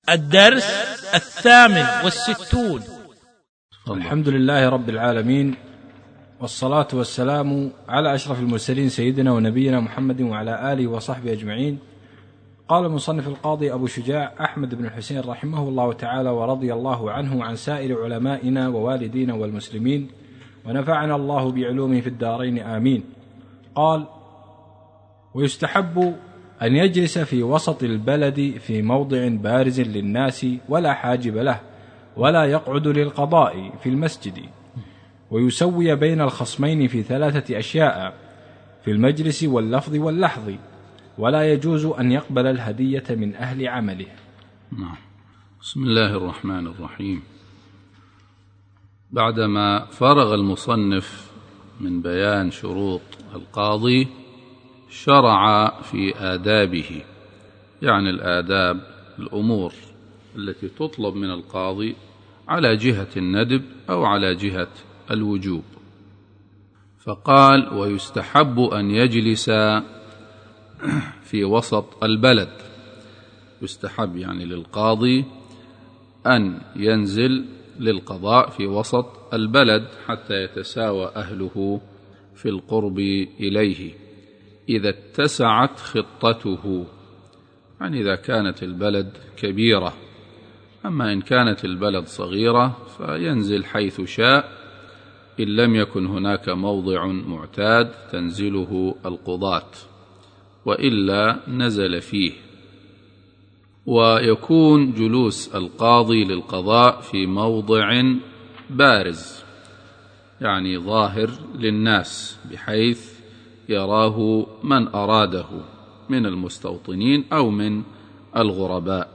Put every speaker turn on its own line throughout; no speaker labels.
الدرس 68.
الحمد لله رب العالمين، والصلاة والسلام على أشرف المرسلين سيدنا ونبينا محمد وعلى آله وصحبه أجمعين. قال المصنف القاضي أبو شجاع أحمد بن الحسين رحمه الله تعالى ورضي الله عنه وعن سائر علمائنا ووالدينا والمسلمين، ونفعنا الله بعلومه في الدارين آمين. قال: ويستحب أن يجلس في وسط البلد في موضع بارز للناس ولا حاجب له، ولا يقعد للقضاء في المسجد، ويسوي بين الخصمين في 3 أشياء: في المجلس واللفظ واللحظ، ولا يجوز أن يقبل الهدية من أهل عمله.
بسم الله الرحمن الرحيم. بعدما فرغ المصنف من بيان شروط القاضي، شرع في آدابه، يعني الآداب، الأمور التي تطلب من القاضي على جهة الندب أو على جهة الوجوب. فقال: ويستحب أن يجلس في وسط البلد. يستحب يعني للقاضي أن ينزل للقضاء في وسط البلد حتى يتساوى أهله في القرب إليه إذا اتسعت خطته، يعني إذا كانت البلد كبيرة. أما إن كانت البلد صغيرة فينزل حيث شاء، إن لم يكن هناك موضع معتاد تنزله القضاة، وإلا نزل فيه. ويكون جلوس القاضي للقضاء في موضع بارز، يعني ظاهر للناس، بحيث يراه من أراده من المستوطنين أو من الغرباء.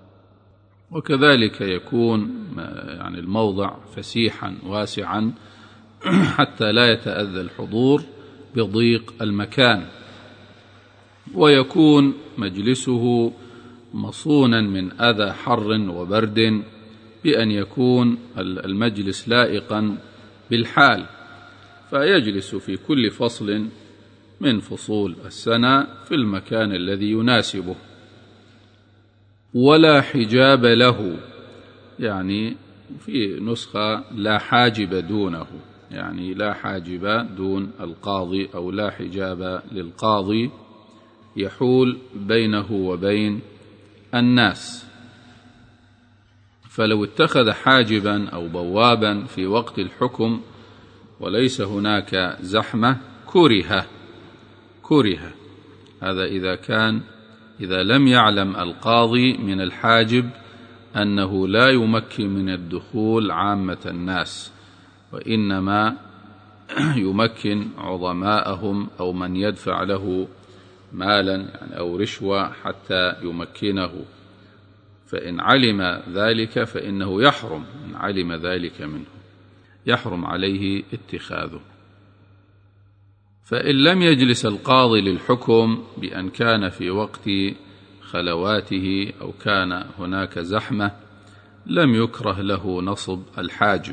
وكذلك يكون يعني الموضع فسيحا واسعا حتى لا يتأذى الحضور بضيق المكان. ويكون مجلسه مصونا من أذى حر وبرد، بأن يكون المجلس لائقا بالحال، فيجلس في كل فصل من فصول السنة في المكان الذي يناسبه. ولا حجاب له، يعني في نسخة لا حاجب دونه، يعني لا حاجب دون القاضي، أو لا حجاب للقاضي يحول بينه وبين الناس. فلو اتخذ حاجبا أو بوابا في وقت الحكم وليس هناك زحمة كره. هذا إذا لم يعلم القاضي من الحاجب أنه لا يمكن من الدخول عامة الناس، وإنما يمكن عظماءهم أو من يدفع له مالا يعني أو رشوة حتى يمكنه. فإن علم ذلك فإنه يحرم، إن علم ذلك منه يحرم عليه اتخاذه. فإن لم يجلس القاضي للحكم بأن كان في وقت خلواته أو كان هناك زحمة، لم يكره له نصب الحاجب.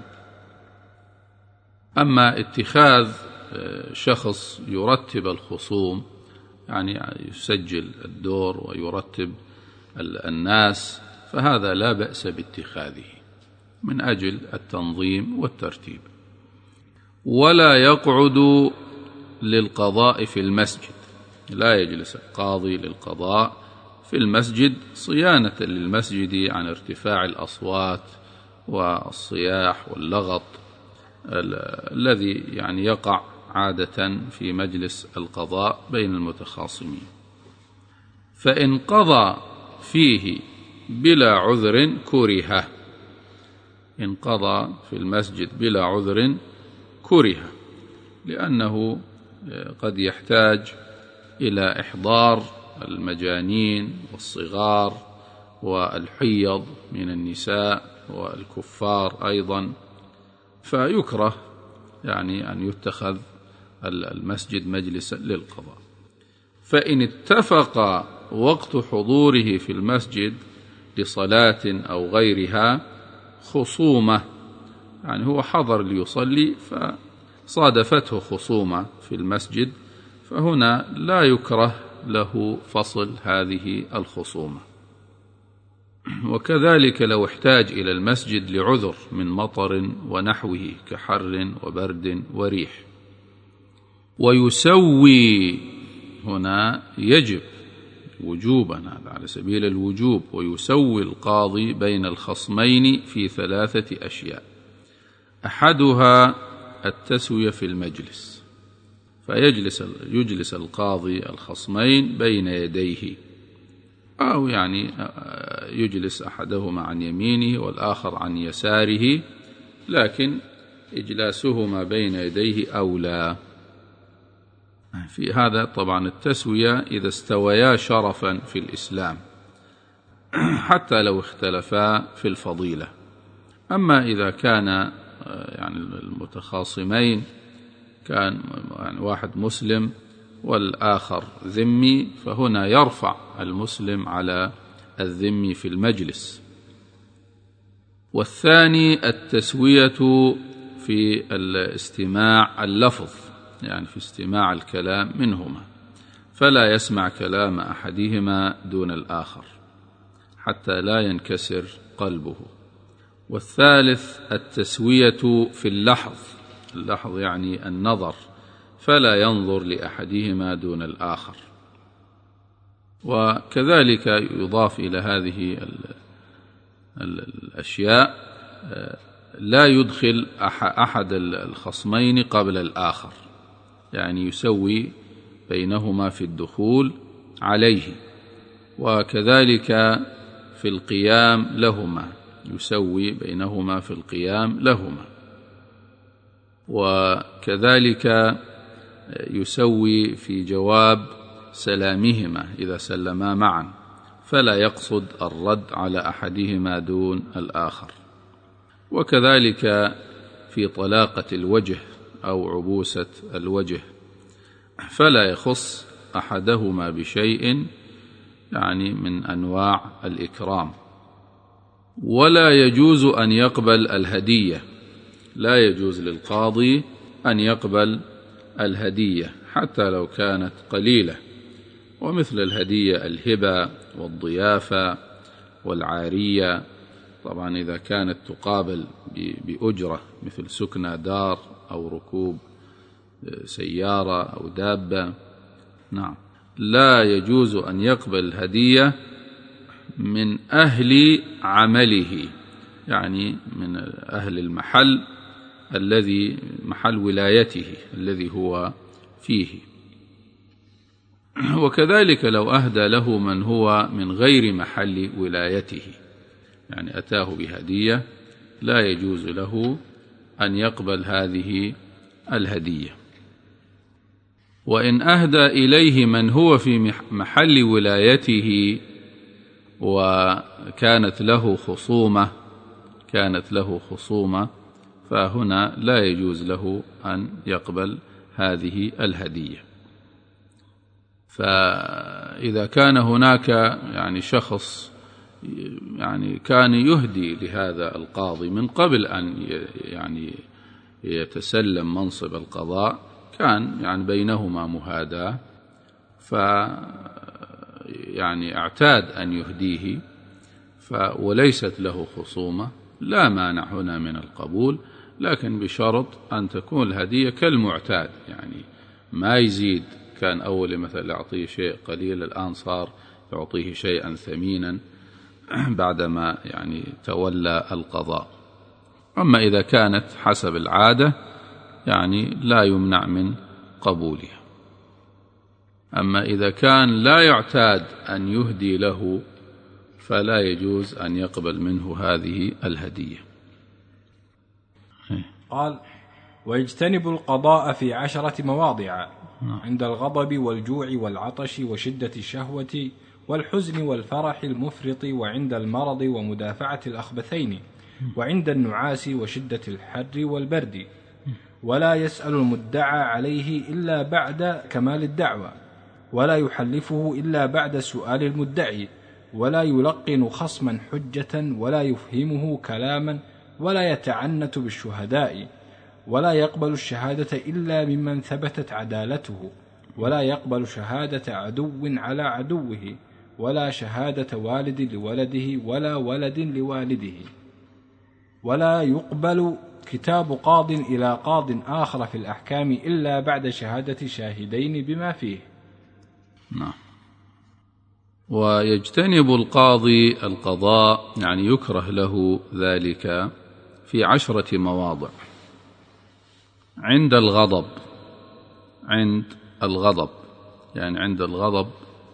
أما اتخاذ شخص يرتب الخصوم، يعني يسجل الدور ويرتب الناس، فهذا لا بأس باتخاذه من أجل التنظيم والترتيب. ولا يقعد للقضاء في المسجد، لا يجلس القاضي للقضاء في المسجد صيانة للمسجد عن ارتفاع الأصوات والصياح واللغط الذي يعني يقع عادة في مجلس القضاء بين المتخاصمين. فإن قضى فيه بلا عذر كره، إن قضى في المسجد بلا عذر كره، لأنه قد يحتاج إلى إحضار المجانين والصغار والحيض من النساء والكفار أيضا، فيكره يعني أن يتخذ المسجد مجلسا للقضاء. فإن اتفق وقت حضوره في المسجد لصلاة أو غيرها خصومة، يعني هو حضر ليصلي فصادفته خصومة في المسجد، فهنا لا يكره له فصل هذه الخصومة. وكذلك لو احتاج إلى المسجد لعذر من مطر ونحوه كحر وبرد وريح. ويسوي هنا يجب وجوبا، هذا على سبيل الوجوب. ويسوي القاضي بين الخصمين في 3 أشياء: أحدها التسوية في المجلس، فيجلس القاضي الخصمين بين يديه، أو يعني يجلس أحدهما عن يمينه والآخر عن يساره، لكن إجلاسهما بين يديه أولى. في هذا طبعا التسوية إذا استويا شرفا في الإسلام، حتى لو اختلفا في الفضيلة. أما إذا كان يعني المتخاصمين كان يعني واحد مسلم والآخر ذمي، فهنا يرفع المسلم على الذمي في المجلس. والثاني التسوية في الاستماع اللفظ، يعني في استماع الكلام منهما، فلا يسمع كلام أحدهما دون الآخر حتى لا ينكسر قلبه. والثالث التسوية في اللحظ يعني النظر، فلا ينظر لأحدهما دون الآخر. وكذلك يضاف إلى هذه الأشياء لا يدخل أحد الخصمين قبل الآخر، يعني يسوي بينهما في الدخول عليه. وكذلك في القيام لهما، يسوي بينهما في القيام لهما. وكذلك يسوي في جواب سلامهما إذا سلما معا، فلا يقصد الرد على أحدهما دون الآخر. وكذلك في طلاقة الوجه أو عبوسة الوجه، فلا يخص أحدهما بشيء يعني من أنواع الإكرام. ولا يجوز أن يقبل الهدية، لا يجوز للقاضي أن يقبل الهدية حتى لو كانت قليلة. ومثل الهدية الهبة والضيافة والعارية، طبعا إذا كانت تقابل بأجرة مثل سكنى دار أو ركوب سيارة أو دابة، نعم، لا يجوز أن يقبل هدية من أهل عمله، يعني من أهل المحل الذي محل ولايته الذي هو فيه. وكذلك لو أهدى له من هو من غير محل ولايته، يعني أتاه بهدية، لا يجوز له أن يقبل هذه الهدية. وإن أهدى إليه من هو في محل ولايته وكانت له خصومة فهنا لا يجوز له أن يقبل هذه الهدية. فإذا كان هناك يعني شخص يعني كان يهدي لهذا القاضي من قبل أن يعني يتسلم منصب القضاء، كان يعني بينهما مهاداة، يعني اعتاد أن يهديه وليست له خصومة، لا مانع هنا من القبول، لكن بشرط أن تكون الهدية كالمعتاد، يعني ما يزيد. كان أول مثلا يعطيه شيء قليل، الآن صار يعطيه شيئا ثمينا بعدما يعني تولى القضاء. أما إذا كانت حسب العادة يعني لا يمنع من قبولها. أما إذا كان لا يعتاد أن يهدي له فلا يجوز أن يقبل منه هذه الهدية.
قال: ويجتنب القضاء في 10 مواضع: عند الغضب والجوع والعطش وشدة الشهوة والحزن والفرح المفرط، وعند المرض ومدافعة الأخبثين، وعند النعاس وشدة الحر والبرد. ولا يسأل المدعى عليه إلا بعد كمال الدعوى، ولا يحلفه إلا بعد سؤال المدعي، ولا يلقن خصما حجة، ولا يفهمه كلاما، ولا يتعنت بالشهداء، ولا يقبل الشهادة إلا ممن ثبتت عدالته، ولا يقبل شهادة عدو على عدوه، ولا شهادة والد لولده ولا ولد لوالده، ولا يقبل كتاب قاض إلى قاض آخر في الأحكام إلا بعد شهادة شاهدين بما فيه.
نعم. ويجتنب القاضي القضاء، يعني يكره له ذلك في 10 مواضع. عند الغضب، يعني عند الغضب،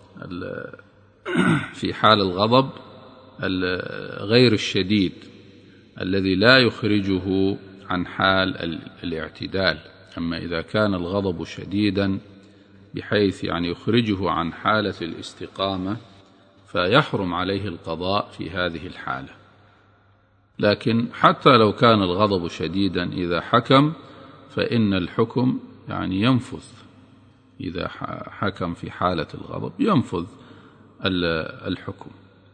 في حال الغضب غير الشديد الذي لا يخرجه عن حال الاعتدال. أما إذا كان الغضب شديدا بحيث يعني يخرجه عن حالة الاستقامة فيحرم عليه القضاء في هذه الحالة. لكن حتى لو كان الغضب شديدا إذا حكم فإن الحكم يعني ينفذ، إذا حكم في حالة الغضب ينفذ الحكم.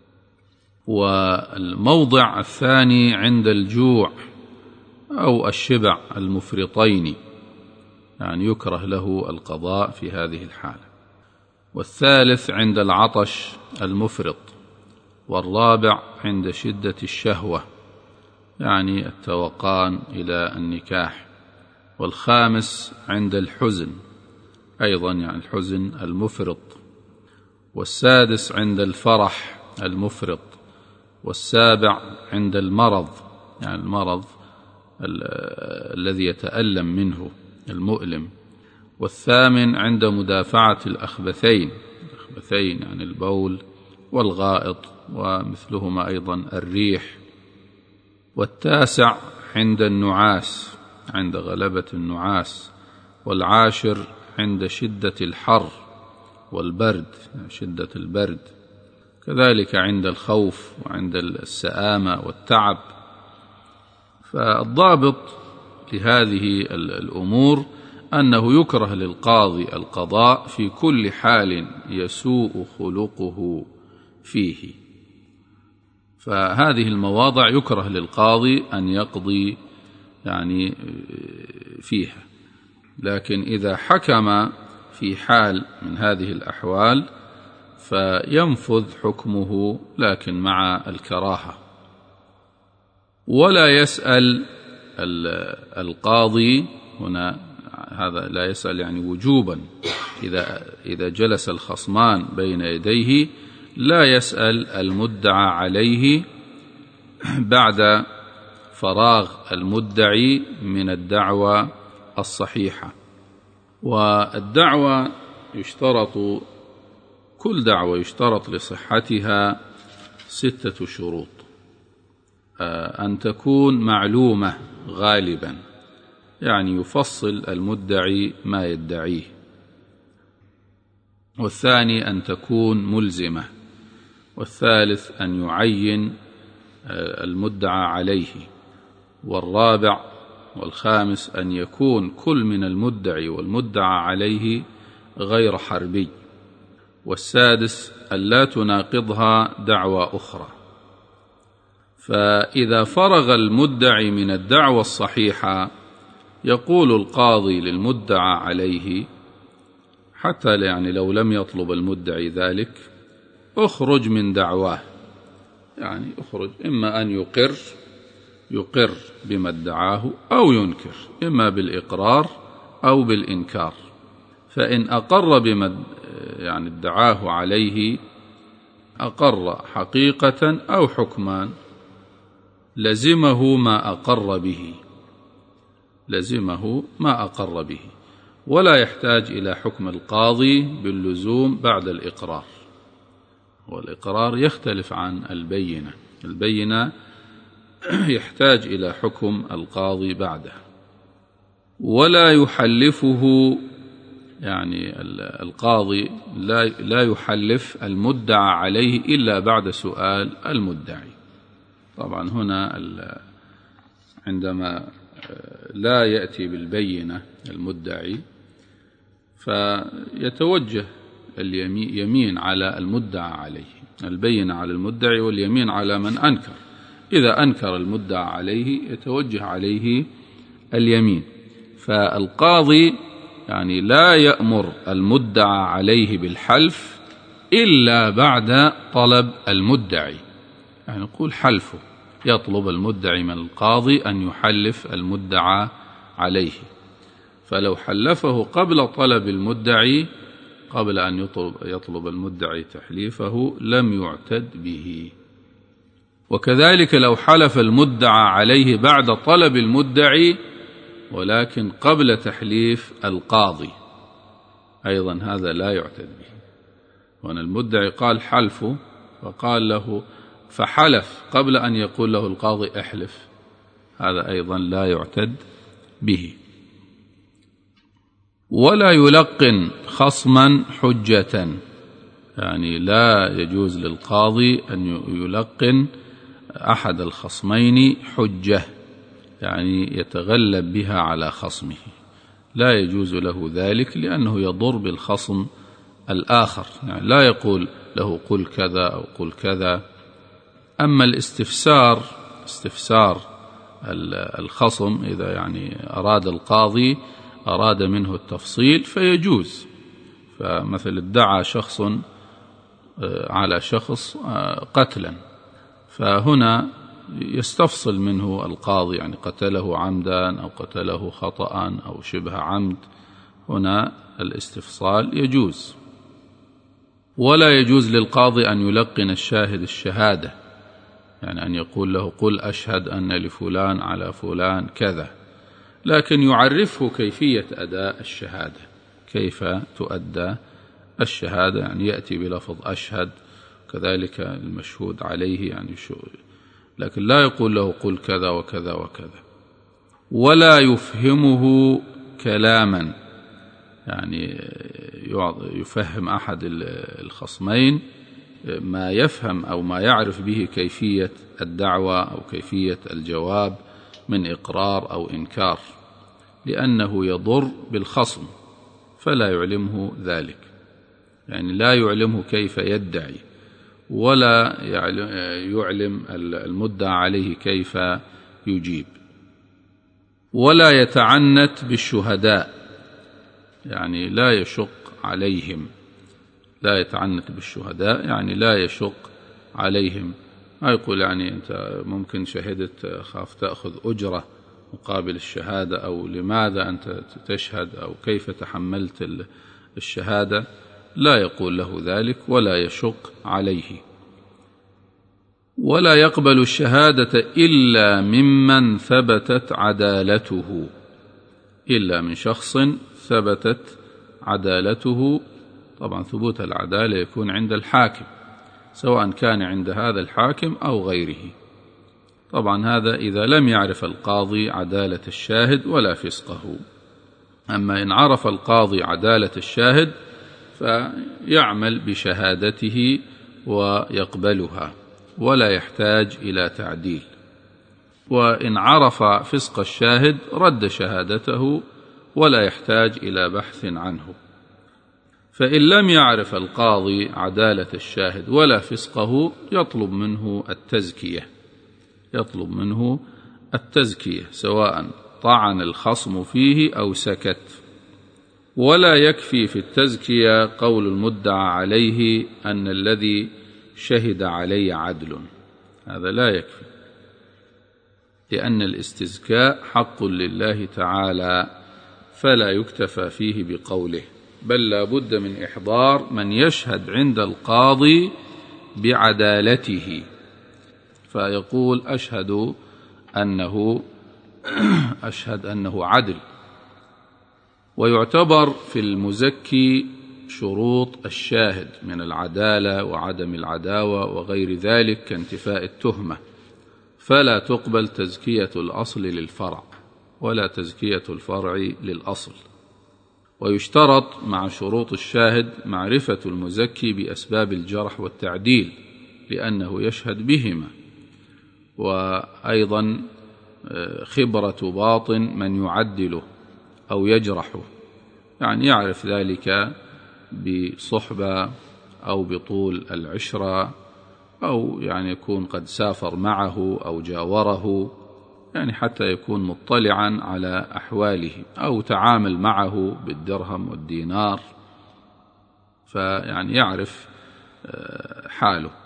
والموضع الثاني عند الجوع أو الشبع المفرطين، يعني يكره له القضاء في هذه الحالة. والثالث عند العطش المفرط. والرابع عند شدة الشهوة، يعني التوقان إلى النكاح. والخامس عند الحزن أيضا، يعني الحزن المفرط. والسادس عند الفرح المفرط. والسابع عند المرض، يعني المرض الذي يتألم منه المؤلم. والثامن عند مدافعة الأخبثين يعني البول والغائط ومثلهما أيضا الريح. والتاسع عند النعاس، عند غلبة النعاس. والعاشر عند شدة الحر والبرد، شدة البرد. كذلك عند الخوف وعند السآمة والتعب. فالضابط لهذه الأمور أنه يكره للقاضي القضاء في كل حال يسوء خلقه فيه. فهذه المواضع يكره للقاضي أن يقضي يعني فيها. لكن إذا حكم في حال من هذه الأحوال فينفذ حكمه، لكن مع الكراهة. ولا يسأل القاضي هنا، هذا لا يسأل يعني وجوبا، إذا جلس الخصمان بين يديه لا يسأل المدعى عليه بعد فراغ المدعي من الدعوى الصحيحة. والدعوى يشترط، كل دعوة يشترط لصحتها 6 شروط: أن تكون معلومة غالبا، يعني يفصل المدعي ما يدعيه. والثاني أن تكون ملزمة. والثالث أن يعين المدعى عليه. والرابع والخامس أن يكون كل من المدعي والمدعى عليه غير حربي. والسادس أن لا تناقضها دعوى أخرى. فإذا فرغ المدعي من الدعوى الصحيحة يقول القاضي للمدعى عليه، حتى يعني لو لم يطلب المدعي ذلك، اخرج من دعواه، يعني اخرج، إما أن يقر بما ادعاه أو ينكر، إما بالإقرار أو بالإنكار. فإن أقر بما يعني ادعاه عليه، أقر حقيقة أو حكمان، لزمه ما أقر به، ولا يحتاج إلى حكم القاضي باللزوم بعد الإقرار. والإقرار يختلف عن البينة يحتاج إلى حكم القاضي بعده. ولا يحلفه، يعني القاضي لا يحلف المدعى عليه إلا بعد سؤال المدعي. طبعا هنا عندما لا يأتي بالبينة المدعي فيتوجه اليمين على المدعى عليه، البينة على المدعي واليمين على من أنكر. إذا أنكر المدعى عليه يتوجه عليه اليمين. فالقاضي يعني لا يأمر المدعى عليه بالحلف إلا بعد طلب المدعي، يعني نقول حلفه، يطلب المدعي من القاضي أن يحلف المدعى عليه، فلو حلفه قبل طلب المدعي، قبل أن يطلب المدعي تحليفه، لم يعتد به. وكذلك لو حلف المدعى عليه بعد طلب المدعي ولكن قبل تحليف القاضي، أيضا هذا لا يعتد به. وأن المدعي قال حلفه وقال له فحلف قبل أن يقول له القاضي احلف، هذا أيضا لا يعتد به. ولا يلقن خصما حجة، يعني لا يجوز للقاضي أن يلقن أحد الخصمين حجة، يعني يتغلب بها على خصمه، لا يجوز له ذلك، لأنه يضر بالخصم الآخر، يعني لا يقول له قل كذا أو قل كذا. أما الاستفسار، استفسار الخصم، إذا يعني أراد القاضي أراد منه التفصيل فيجوز، فمثل ادعى شخص على شخص قتلا، فهنا يستفصل منه القاضي، يعني قتله عمدا أو قتله خطأ أو شبه عمد، هنا الاستفصال يجوز. ولا يجوز للقاضي أن يلقن الشاهد الشهادة، يعني أن يقول له قل أشهد أن لفلان على فلان كذا، لكن يعرفه كيفية أداء الشهادة، كيف تؤدى الشهادة، يعني يأتي بلفظ أشهد، كذلك المشهود عليه، يعني لكن لا يقول له قل كذا وكذا وكذا. ولا يفهمه كلاما، يعني يفهم أحد الخصمين ما يفهم أو ما يعرف به كيفية الدعوة أو كيفية الجواب من إقرار أو إنكار، لأنه يضر بالخصم، فلا يعلمه ذلك، يعني لا يعلمه كيف يدعي، ولا يعلم المدعى عليه كيف يجيب. ولا يتعنت بالشهداء، يعني لا يشق عليهم، لا يتعنت بالشهداء يعني لا يشق عليهم، ما يقول يعني أنت ممكن شهدت خاف تأخذ أجرة مقابل الشهادة، أو لماذا أنت تشهد، أو كيف تحملت الشهادة، لا يقول له ذلك ولا يشق عليه. ولا يقبل الشهادة إلا ممن ثبتت عدالته، إلا من شخص ثبتت عدالته، طبعا ثبوت العدالة يكون عند الحاكم، سواء كان عند هذا الحاكم أو غيره، طبعا هذا إذا لم يعرف القاضي عدالة الشاهد ولا فسقه. أما إن عرف القاضي عدالة الشاهد فيعمل بشهادته ويقبلها ولا يحتاج إلى تعديل، وإن عرف فسق الشاهد رد شهادته ولا يحتاج إلى بحث عنه. فإن لم يعرف القاضي عدالة الشاهد ولا فسقه يطلب منه التزكية، سواء طعن الخصم فيه أو سكت. ولا يكفي في التزكية قول المدعى عليه أن الذي شهد علي عدل، هذا لا يكفي، لأن الاستزكاء حق لله تعالى، فلا يكتفى فيه بقوله، بل لا بد من إحضار من يشهد عند القاضي بعدالته، فيقول أشهد أنه عدل. ويعتبر في المزكي شروط الشاهد من العدالة وعدم العداوة وغير ذلك كانتفاء التهمة، فلا تقبل تزكية الأصل للفرع ولا تزكية الفرع للأصل. ويشترط مع شروط الشاهد معرفة المزكي بأسباب الجرح والتعديل، لأنه يشهد بهما، وأيضا خبرة باطن من يعدله أو يجرحه، يعني يعرف ذلك بصحبة أو بطول العشرة، أو يعني يكون قد سافر معه أو جاوره، يعني حتى يكون مطلعا على أحواله، أو تعامل معه بالدرهم والدينار، فيعني يعرف حاله.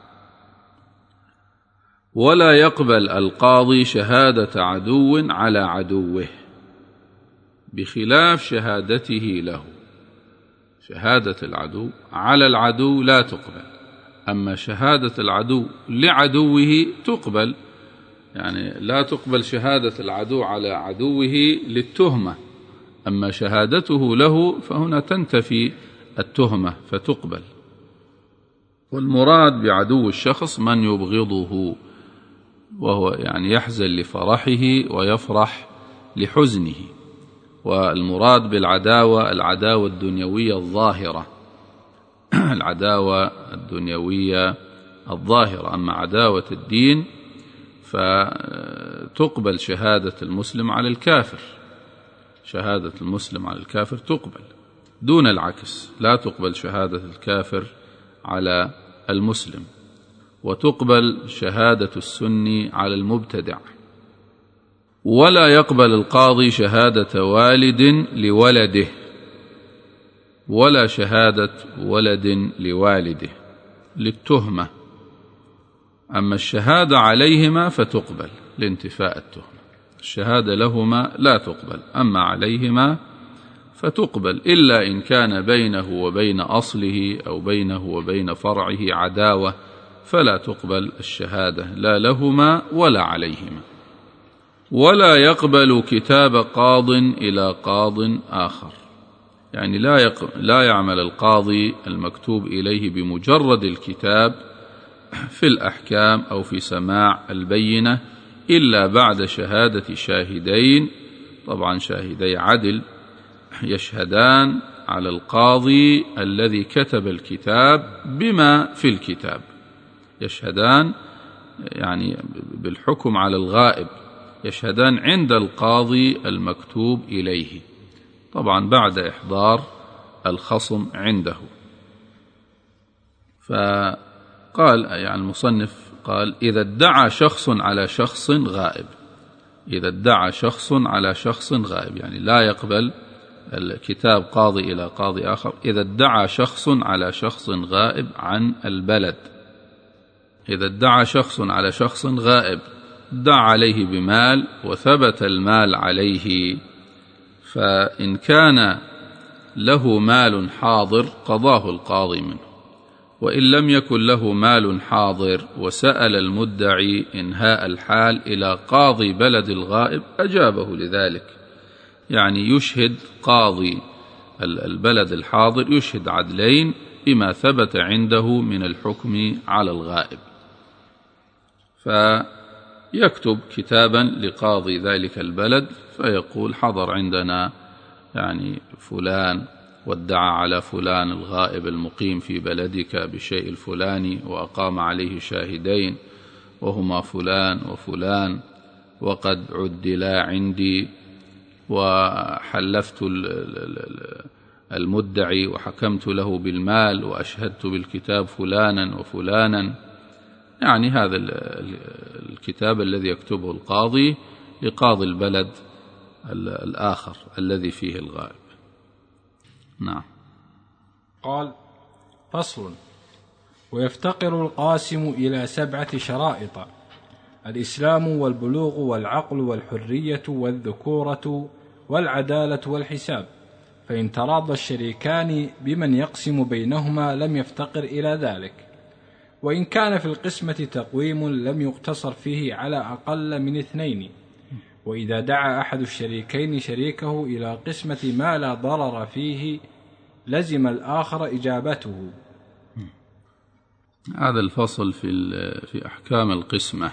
ولا يقبل القاضي شهادة عدو على عدوه، بخلاف شهادته له. شهادة العدو على العدو لا تقبل، أما شهادة العدو لعدوه تقبل. يعني لا تقبل شهادة العدو على عدوه للتهمة، أما شهادته له فهنا تنتفي التهمة فتقبل. والمراد بعدو الشخص من يبغضه، وهو يعني يحزن لفرحه ويفرح لحزنه. والمراد بالعداوة العداوة الدنيوية الظاهرة، العداوة الدنيوية الظاهرة. أما عداوة الدين فتقبل شهادة المسلم على الكافر، شهادة المسلم على الكافر تقبل دون العكس، لا تقبل شهادة الكافر على المسلم. وتقبل شهادة السني على المبتدع. ولا يقبل القاضي شهادة والد لولده، ولا شهادة ولد لوالده للتهمة. أما الشهادة عليهما فتقبل لانتفاء التهمة، الشهادة لهما لا تقبل، أما عليهما فتقبل، إلا إن كان بينه وبين أصله أو بينه وبين فرعه عداوة، فلا تقبل الشهادة لا لهما ولا عليهما. ولا يقبل كتاب قاض إلى قاض آخر، يعني لا يعمل القاضي المكتوب إليه بمجرد الكتاب في الأحكام أو في سماع البينة إلا بعد شهادة شاهدين، طبعا شاهدي عدل، يشهدان على القاضي الذي كتب الكتاب بما في الكتاب، يشهدان يعني بالحكم على الغائب، يشهدان عند القاضي المكتوب إليه، طبعا بعد إحضار الخصم عنده. فقال يعني المصنف قال: إذا ادعى شخص على شخص غائب، إذا ادعى شخص على شخص غائب، يعني لا يقبل الكتاب قاضي إلى قاضي آخر إذا ادعى شخص على شخص غائب عن البلد. إذا ادعى شخص على شخص غائب، ادعى عليه بمال وثبت المال عليه، فإن كان له مال حاضر قضاه القاضي منه، وإن لم يكن له مال حاضر وسأل المدعي إنهاء الحال إلى قاضي بلد الغائب أجابه لذلك، يعني يشهد قاضي البلد الحاضر يشهد عدلين بما ثبت عنده من الحكم على الغائب، فيكتب كتابا لقاضي ذلك البلد فيقول: حضر عندنا يعني فلان وادعى على فلان الغائب المقيم في بلدك بالشيء الفلاني، وأقام عليه شاهدين وهما فلان وفلان، وقد عدلا عندي، وحلفت المدعي وحكمت له بالمال وأشهدت بالكتاب فلانا وفلانا. يعني هذا الكتاب الذي يكتبه القاضي لقاضي البلد الآخر الذي فيه الغائب. نعم.
قال: فصل: ويفتقر القاسم إلى 7 شرائط: الإسلام والبلوغ والعقل والحرية والذكورة والعدالة والحساب، فإن تراضى الشريكان بمن يقسم بينهما لم يفتقر إلى ذلك، وإن كان في القسمة تقويم لم يقتصر فيه على أقل من 2، وإذا دعا أحد الشريكين شريكه إلى قسمة ما لا ضرر فيه لزم الآخر إجابته.
هذا الفصل في أحكام القسمة.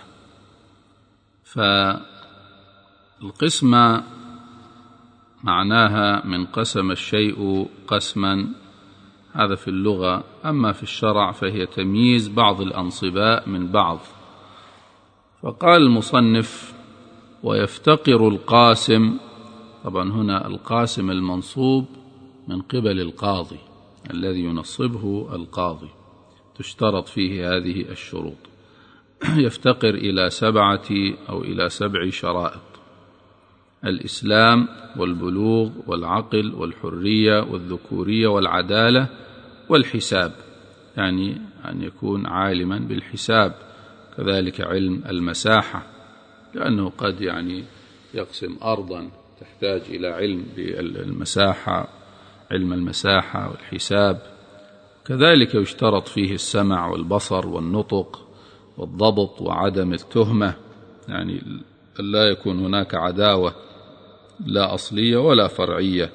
فالقسمة معناها من قسم الشيء قسما، هذا في اللغة، أما في الشرع فهي تمييز بعض الأنصباء من بعض. فقال المصنف: ويفتقر القاسم، طبعا هنا القاسم المنصوب من قبل القاضي الذي ينصبه القاضي، تشترط فيه هذه الشروط، يفتقر إلى 7 أو إلى 7 شرائط: الإسلام والبلوغ والعقل والحرية والذكورية والعدالة والحساب. يعني أن يكون عالما بالحساب، كذلك علم المساحة، لأنه قد يعني يقسم أرضا تحتاج إلى علم بالمساحة، علم المساحة والحساب. كذلك يشترط فيه السمع والبصر والنطق والضبط وعدم التهمة، يعني لا يكون هناك عداوة لا أصلية ولا فرعية.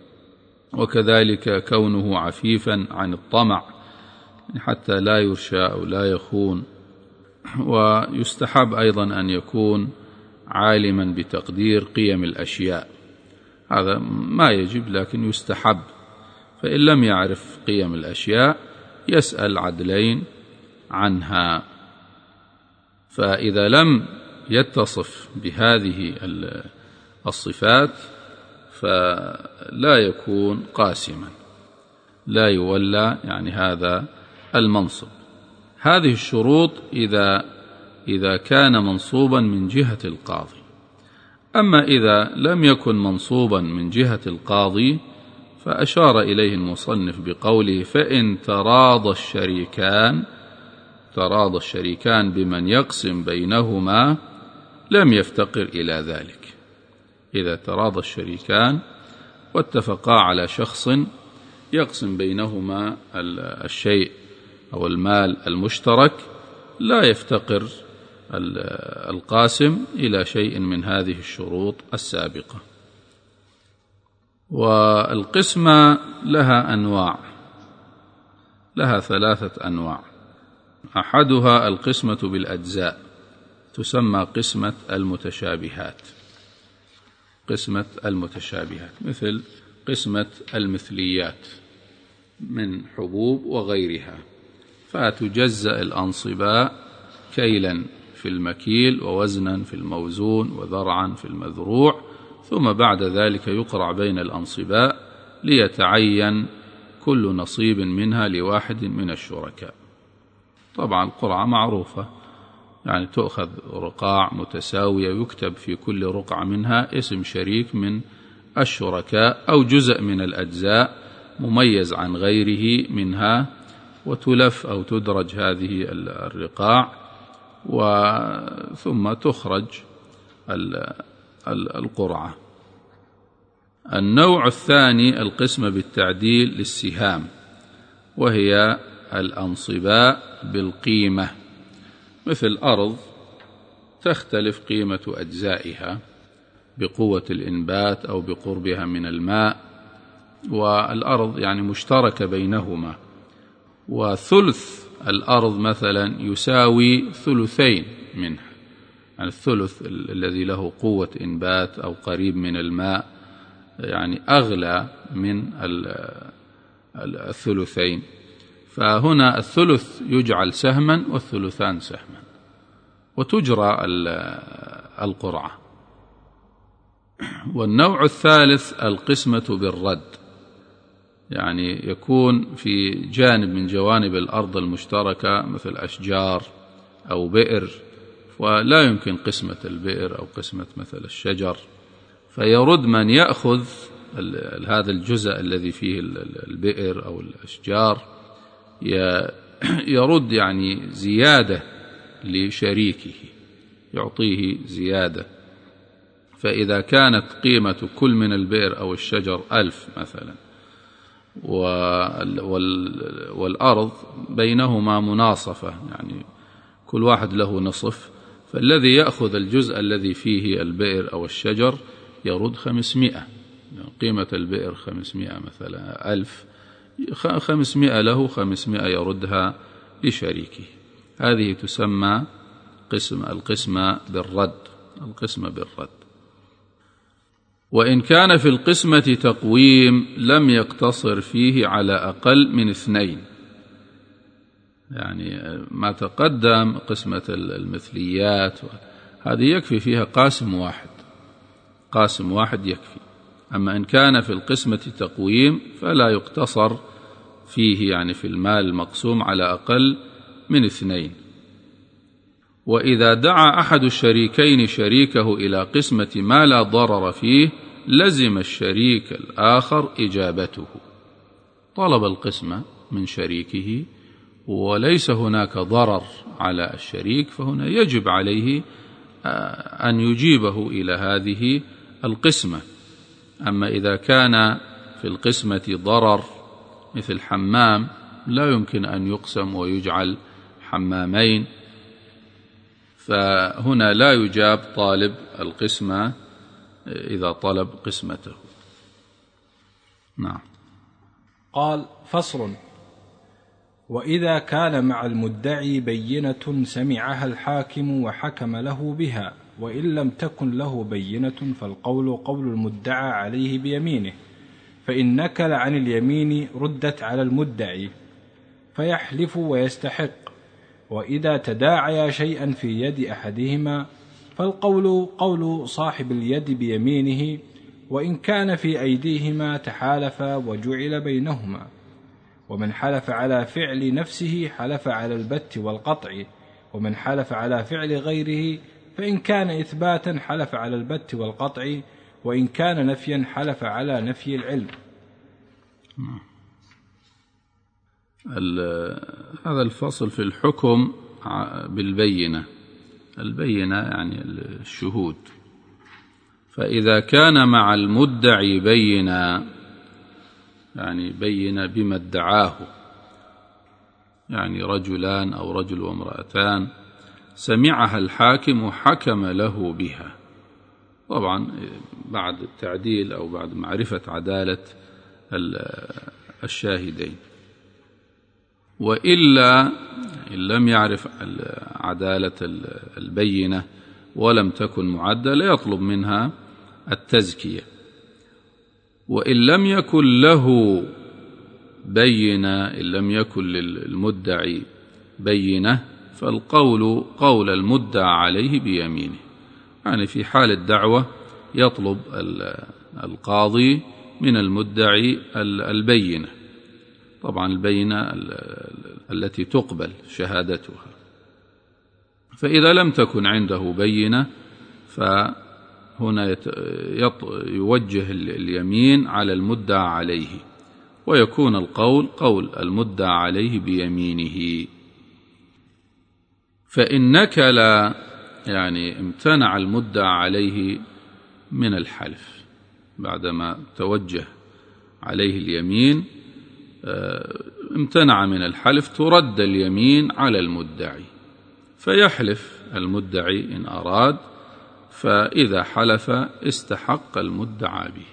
وكذلك كونه عفيفا عن الطمع حتى لا يرشى أو لا يخون. ويستحب أيضا أن يكون عالما بتقدير قيم الأشياء، هذا ما يجب لكن يستحب. فإن لم يعرف قيم الأشياء يسأل عدلين عنها. فإذا لم يتصف بهذه الصفات فلا يكون قاسما، لا يولى يعني هذا المنصب. هذه الشروط إذا كان منصوبا من جهة القاضي. أما إذا لم يكن منصوبا من جهة القاضي فأشار إليه المصنف بقوله: فإن تراضى الشريكان بمن يقسم بينهما لم يفتقر إلى ذلك. إذا تراضى الشريكان واتفقا على شخص يقسم بينهما الشيء أو المال المشترك لا يفتقر القاسم إلى شيء من هذه الشروط السابقة. والقسمة لها أنواع، لها 3 أنواع. أحدها القسمة بالأجزاء، تسمى قسمة المتشابهات. قسمة المتشابهات مثل قسمة المثليات من حبوب وغيرها، فتجزأ الأنصباء كيلا في المكيل ووزنا في الموزون وذرعا في المذروع، ثم بعد ذلك يقرع بين الأنصباء ليتعين كل نصيب منها لواحد من الشركاء. طبعا القرعة معروفة، يعني تؤخذ رقاع متساوية يكتب في كل رقعة منها اسم شريك من الشركاء أو جزء من الأجزاء مميز عن غيره منها، وتلف أو تدرج هذه الرقاع ثم تخرج القرعة. النوع الثاني القسمة بالتعديل للسهام، وهي الأنصباء بالقيمة. مثل أرض تختلف قيمة أجزائها بقوة الإنبات أو بقربها من الماء، والأرض يعني مشتركة بينهما، وثلث الأرض مثلا يساوي ثلثين منها، يعني الثلث الذي له قوة إنبات أو قريب من الماء يعني أغلى من الثلثين، فهنا الثلث يجعل سهما والثلثان سهما وتجرى القرعة. والنوع الثالث القسمة بالرد، يعني يكون في جانب من جوانب الأرض المشتركة مثل أشجار أو بئر، ولا يمكن قسمة البئر أو قسمة مثل الشجر، فيرد من يأخذ هذا الجزء الذي فيه البئر أو الأشجار، يرد يعني زيادة لشريكه، يعطيه زيادة. فإذا كانت قيمة كل من البئر أو الشجر 1000 مثلا، والأرض بينهما مناصفة، يعني كل واحد له نصف، فالذي يأخذ الجزء الذي فيه البئر أو الشجر يرد 500، يعني قيمة البئر 500 مثلا 1000، 500 له 500 يردها لشريكه. هذه تسمى القسمة بالرد. وإن كان في القسمة تقويم لم يقتصر فيه على أقل من 2، يعني ما تقدم قسمة المثليات هذه يكفي فيها قاسم واحد يكفي. أما إن كان في القسمة تقويم فلا يقتصر فيه، يعني في المال المقسوم، على أقل من 2. وإذا دعا أحد الشريكين شريكه إلى قسمة ما لا ضرر فيه لزم الشريك الآخر إجابته، طلب القسمة من شريكه وليس هناك ضرر على الشريك، فهنا يجب عليه أن يجيبه إلى هذه القسمة. أما إذا كان في القسمة ضرر مثل حمام، لا يمكن أن يقسم ويجعل حمامين، فهنا لا يجاب طالب القسمة إذا طلب قسمته. نعم.
قال: فصل: وإذا كان مع المدعي بينة سمعها الحاكم وحكم له بها، وإن لم تكن له بينة فالقول قول المدعى عليه بيمينه، فإن نكل عن اليمين ردت على المدعي فيحلف ويستحق. وإذا تداعيا شيئا في يد أحدهما فالقول قول صاحب اليد بيمينه، وإن كان في أيديهما تحالفا وجعل بينهما. ومن حلف على فعل نفسه حلف على البت والقطع، ومن حلف على فعل غيره فإن كان إثباتا حلف على البت والقطع، وإن كان نفيا حلف على نفي العلم.
هذا الفصل في الحكم بالبينة. البينة يعني الشهود. فإذا كان مع المدعي بينة، يعني بينة بما ادعاه، يعني رجلان أو رجل وامرأتان، سمعها الحاكم وحكم له بها، طبعا بعد التعديل أو بعد معرفة عدالة الشاهدين. وإلا إن لم يعرف عدالة البينة ولم تكن معدلة يطلب منها التزكية. وإن لم يكن له بينة، إن لم يكن للمدعي بينة، فالقول قول المدعى عليه بيمينه. يعني في حال الدعوة يطلب القاضي من المدعي البينة، طبعا البينة التي تقبل شهادتها. فإذا لم تكن عنده بينة فهنا يوجه اليمين على المدعى عليه، ويكون القول قول المدعى عليه بيمينه. فإن نكل، يعني امتنع المدعى عليه من الحلف بعدما توجه عليه اليمين، امتنع من الحلف، ترد اليمين على المدعي، فيحلف المدعي إن أراد، فإذا حلف استحق المدعى به.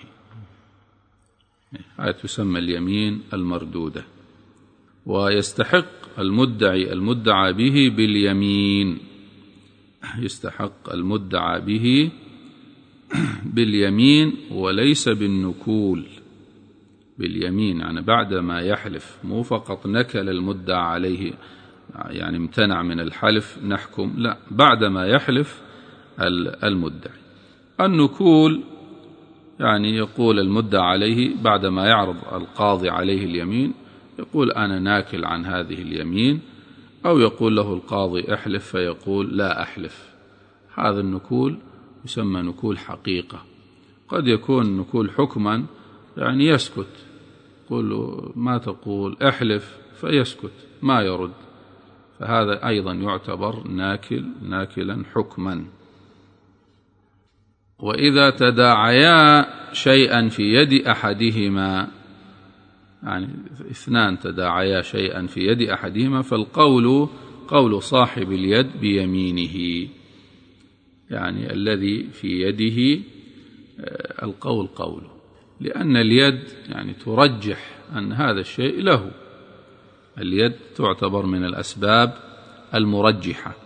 هذه تسمى اليمين المردودة. ويستحق المدعى به باليمين، يستحق المدعى به باليمين وليس بالنكول. باليمين يعني بعدما يحلف، مو فقط نكل المدعى عليه يعني امتنع من الحلف نحكم، لا، بعدما يحلف المدعي. النكول يعني يقول المدعى عليه بعدما يعرض القاضي عليه اليمين، يقول أنا ناكل عن هذه اليمين، أو يقول له القاضي احلف فيقول لا أحلف. هذا النكول يسمى نكول حقيقة. قد يكون نكول حكما، يعني يسكت، يقول له ما تقول احلف، فيسكت ما يرد، فهذا أيضا يعتبر ناكلا حكما. وإذا تداعيا شيئا في يد أحدهما، يعني اثنان تداعيا شيئا في يد أحدهما، فالقول قول صاحب اليد بيمينه، يعني الذي في يده القول قوله، لأن اليد يعني ترجح أن هذا الشيء له. اليد تعتبر من الأسباب المرجحة.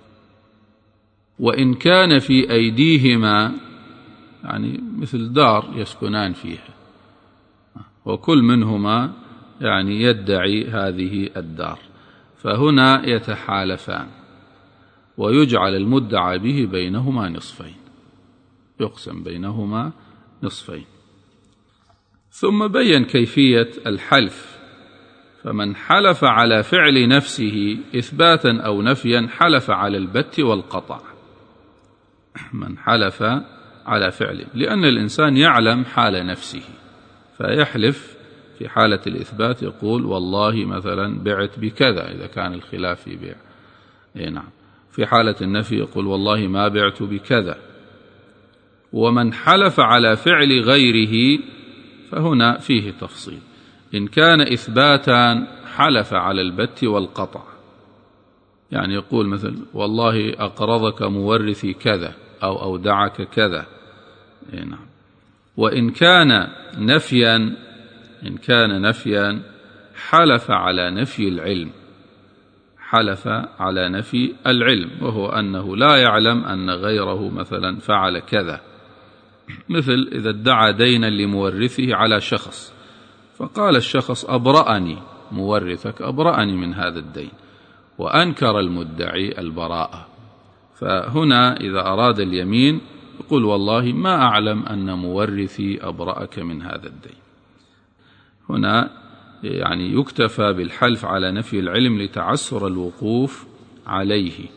وإن كان في أيديهما، يعني مثل دار يسكنان فيها، وكل منهما يعني يدعي هذه الدار، فهنا يتحالفان ويجعل المدعى به بينهما نصفين، يقسم بينهما نصفين. ثم بين كيفية الحلف. فمن حلف على فعل نفسه إثباتا أو نفيا حلف على البت والقطع. من حلف على فعل، لأن الإنسان يعلم حال نفسه فيحلف في حالة الإثبات يقول والله مثلا بعت بكذا إذا كان الخلاف في بيع. نعم. في حالة النفي يقول والله ما بعت بكذا. ومن حلف على فعل غيره فهنا فيه تفصيل. إن كان إثباتا حلف على البت والقطع، يعني يقول مثل والله أقرضك مورثي كذا أو أودعك كذا. نعم. وإن كان نفيا حلف على نفي العلم، حلف على نفي العلم، وهو أنه لا يعلم أن غيره مثلا فعل كذا. مثل إذا ادعى دينا لمورثه على شخص، فقال الشخص أبرأني مورثك، أبرأني من هذا الدين، وأنكر المدعي البراءة. فهنا إذا أراد اليمين يقول والله ما أعلم أن مورثي أبرأك من هذا الدين. هنا يعني يكتفى بالحلف على نفي العلم لتعسر الوقوف عليه.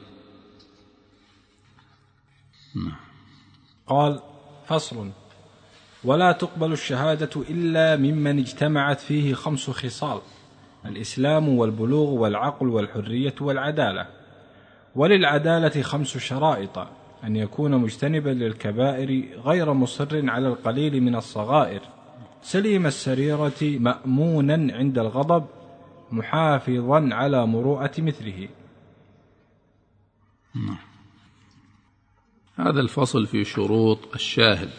قال: فصل: ولا تقبل الشهادة إلا ممن اجتمعت فيه 5 خصال: الإسلام والبلوغ والعقل والحرية والعدالة. وللعدالة 5 شرائط: أن يكون مجتنبا للكبائر غير مصر على القليل من الصغائر، سليم السريرة مأمونا عند الغضب، محافظا على مروءة مثله.
هذا الفصل في شروط الشاهد.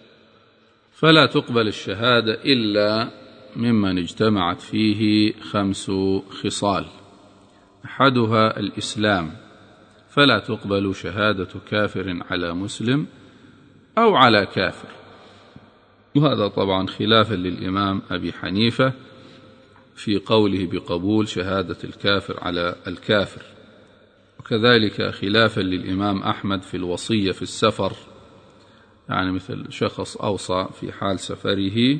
فلا تقبل الشهادة إلا ممن اجتمعت فيه 5 خصال: أحدها الإسلام، فلا تقبل شهادة كافر على مسلم أو على كافر، وهذا طبعا خلافا للإمام أبي حنيفة في قوله بقبول شهادة الكافر على الكافر، وكذلك خلافا للإمام أحمد في الوصية في السفر، يعني مثل شخص أوصى في حال سفره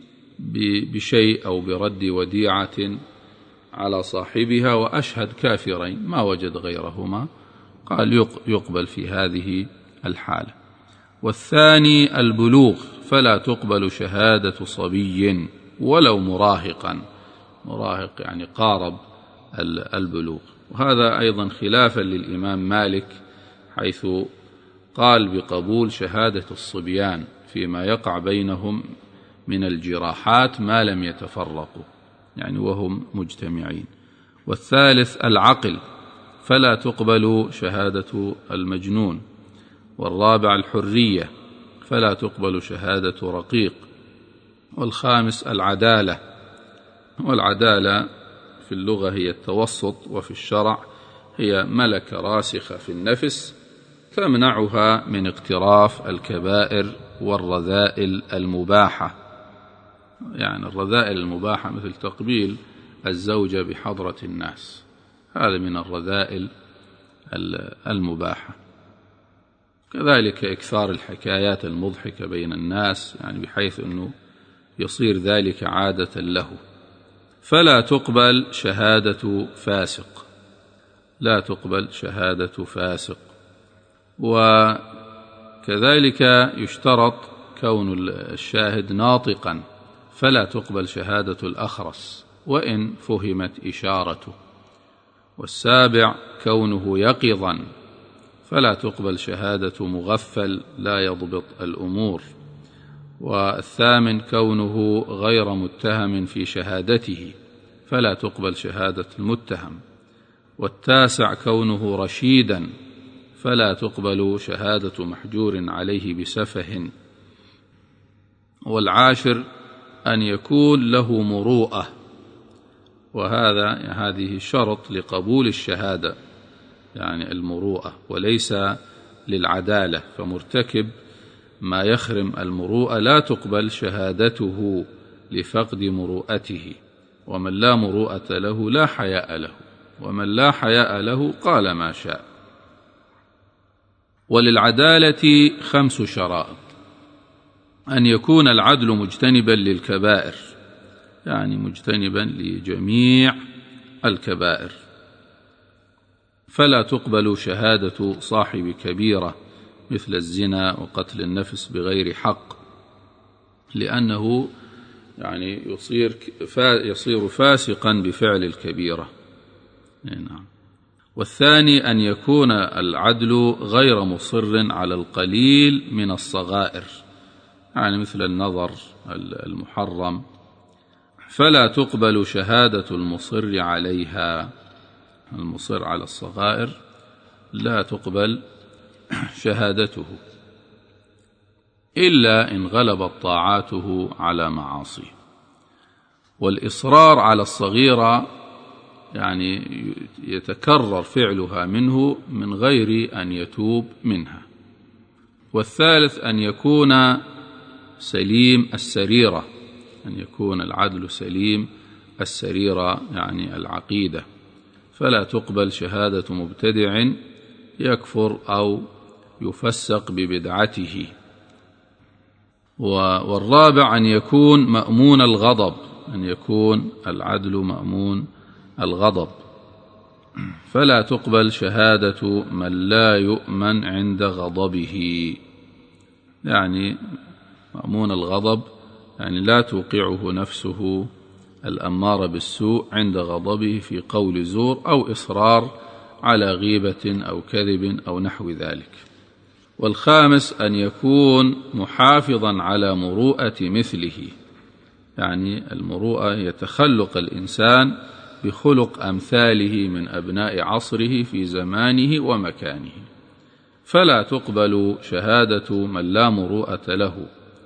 بشيء أو برد وديعة على صاحبها وأشهد كافرين ما وجد غيرهما، قال يقبل في هذه الحالة. والثاني البلوغ، فلا تقبل شهادة صبي ولو مراهقا، مراهق يعني قارب البلوغ، وهذا أيضا خلافا للإمام مالك حيث قال بقبول شهادة الصبيان فيما يقع بينهم من الجراحات ما لم يتفرقوا، يعني وهم مجتمعين. والثالث العقل، فلا تقبل شهادة المجنون. والرابع الحرية، فلا تقبل شهادة رقيق. والخامس العدالة، والعدالة في اللغة هي التوسط، وفي الشرع هي ملكة راسخة في النفس تمنعها من اقتراف الكبائر والرذائل المباحة، يعني الرذائل المباحة مثل تقبيل الزوجة بحضرة الناس، هذا من الرذائل المباحة. كذلك إكثار الحكايات المضحكة بين الناس، يعني بحيث أنه يصير ذلك عادة له. فلا تقبل شهادة فاسق، لا تقبل شهادة فاسق. وكذلك يشترط كون الشاهد ناطقا، فلا تقبل شهادة الأخرس وإن فهمت إشارته. والسابع كونه يقظا، فلا تقبل شهادة مغفل لا يضبط الأمور. والثامن كونه غير متهم في شهادته، فلا تقبل شهادة المتهم. والتاسع كونه رشيدا، فلا تقبل شهادة محجور عليه بسفه. والعاشر أن يكون له مروءة، هذه شرط لقبول الشهادة، يعني المروءة وليس للعدالة، فمرتكب ما يخرم المروءة لا تقبل شهادته لفقد مروءته. ومن لا مروءة له لا حياء له، ومن لا حياء له قال ما شاء. وللعدالة 5 شرائط: أن يكون العدل مجتنبا للكبائر، يعني مجتنبا لجميع الكبائر، فلا تقبل شهادة صاحب كبيرة مثل الزنا وقتل النفس بغير حق، لأنه يعني يصير فاسقا بفعل الكبيرة. نعم. والثاني أن يكون العدل غير مصر على القليل من الصغائر، يعني مثل النظر المحرم، فلا تقبل شهادة المصر عليها. المصر على الصغائر لا تقبل شهادته إلا إن غلبت طاعاته على معاصيه. والإصرار على الصغيرة يعني يتكرر فعلها منه من غير أن يتوب منها. والثالث أن يكون سليم السريرة، أن يكون العدل سليم السريرة يعني العقيدة، فلا تقبل شهادة مبتدع يكفر أو يفسق ببدعته. والرابع أن يكون مأمون الغضب، أن يكون العدل مأمون الغضب، فلا تقبل شهادة من لا يؤمن عند غضبه. يعني مأمون الغضب يعني لا توقعه نفسه الأمارة بالسوء عند غضبه في قول زور أو إصرار على غيبة أو كذب أو نحو ذلك. والخامس أن يكون محافظا على مروءة مثله، يعني المروءة يتخلق الإنسان بخلق أمثاله من أبناء عصره في زمانه ومكانه، فلا تقبل شهادة من لا مروءة له.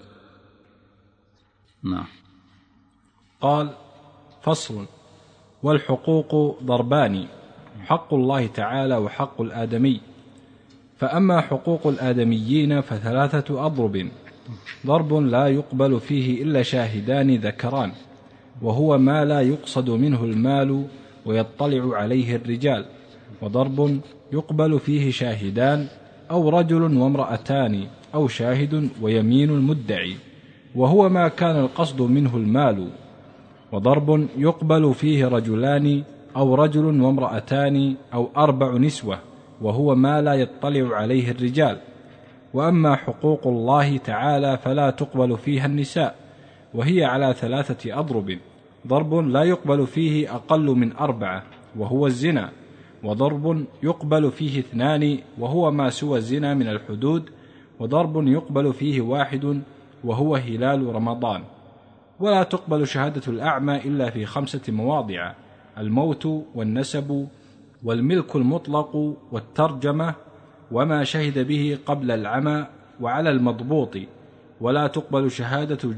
نعم.
قال: فصل. والحقوق ضربان: حق الله تعالى وحق الآدمي. فأما حقوق الآدميين فثلاثة أضرب: ضرب لا يقبل فيه إلا شاهدان ذكران، وهو ما لا يقصد منه المال ويطلع عليه الرجال، وضرب يقبل فيه شاهدان أو رجل وامرأتان أو شاهد ويمين المدعي، وهو ما كان القصد منه المال، وضرب يقبل فيه رجلان أو رجل وامرأتان أو 4 نسوة، وهو ما لا يطلع عليه الرجال. وأما حقوق الله تعالى فلا تقبل فيها النساء، وهي على 3 أضرب: ضرب لا يقبل فيه أقل من 4 وهو الزنا، وضرب يقبل فيه 2 وهو ما سوى الزنا من الحدود، وضرب يقبل فيه 1 وهو هلال رمضان. ولا تقبل شهادة الأعمى إلا في 5 مواضع: الموت والنسب والملك المطلق والترجمة وما شهد به قبل العمى وعلى المضبوط. ولا تقبل شهادة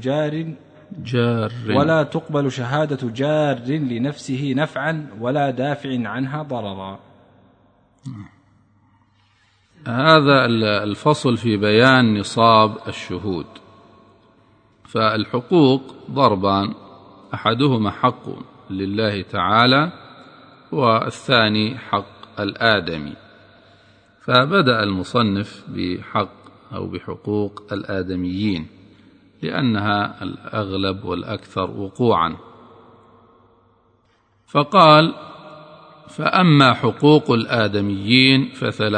جار لنفسه نفعا ولا دافع عنها ضررا.
هذا الفصل في بيان نصاب الشهود. فالحقوق ضربان: أحدهما حق لله تعالى، والثاني حق الآدمي. فبدأ المصنف بحق أو بحقوق الآدميين لأنها الأغلب والأكثر وقوعا، فقال: فأما حقوق الآدميين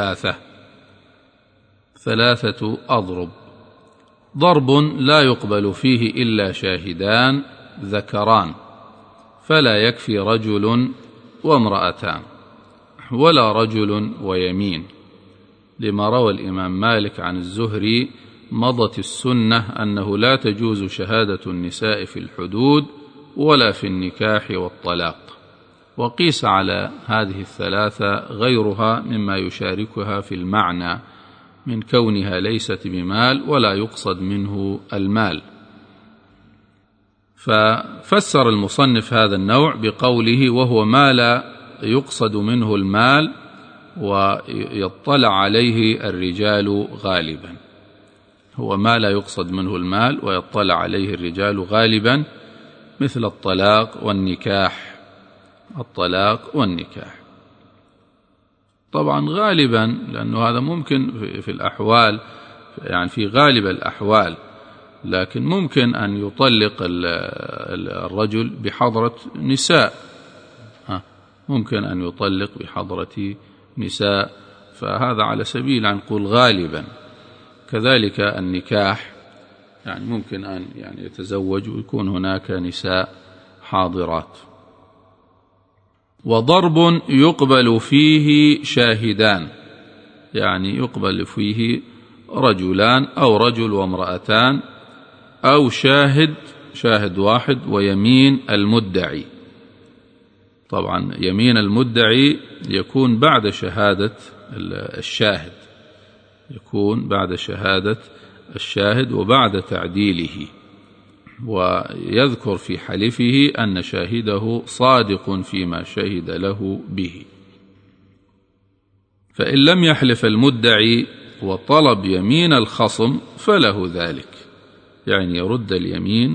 ثلاثة أضرب: ضرب لا يقبل فيه إلا شاهدان ذكران، فلا يكفي رجل وامرأتان ولا رجل ويمين، لما روى الإمام مالك عن الزهري: مضت السنة أنه لا تجوز شهادة النساء في الحدود ولا في النكاح والطلاق. وقيس على هذه 3 غيرها مما يشاركها في المعنى من كونها ليست بمال ولا يقصد منه المال. ففسر المصنف هذا النوع بقوله: وهو ما لا يقصد منه المال ويطلع عليه الرجال غالبا. هو ما لا يقصد منه المال ويطلع عليه الرجال غالبا، مثل الطلاق والنكاح. طبعا غالبا لأنه هذا ممكن في الأحوال، يعني في غالب الأحوال، لكن ممكن أن يطلق الرجل بحضرة نساء، ممكن أن يطلق بحضرة نساء، فهذا على سبيل أن نقول غالبا. كذلك النكاح، يعني ممكن أن يعني يتزوج ويكون هناك نساء حاضرات. وضرب يقبل فيه شاهدان، يعني يقبل فيه رجلان أو رجل وامرأتان أو شاهد واحد ويمين المدعي. طبعا يمين المدعي يكون بعد شهادة الشاهد، يكون بعد شهادة الشاهد وبعد تعديله، ويذكر في حلفه أن شاهده صادق فيما شهد له به. فإن لم يحلف المدعي وطلب يمين الخصم فله ذلك، يعني يرد اليمين،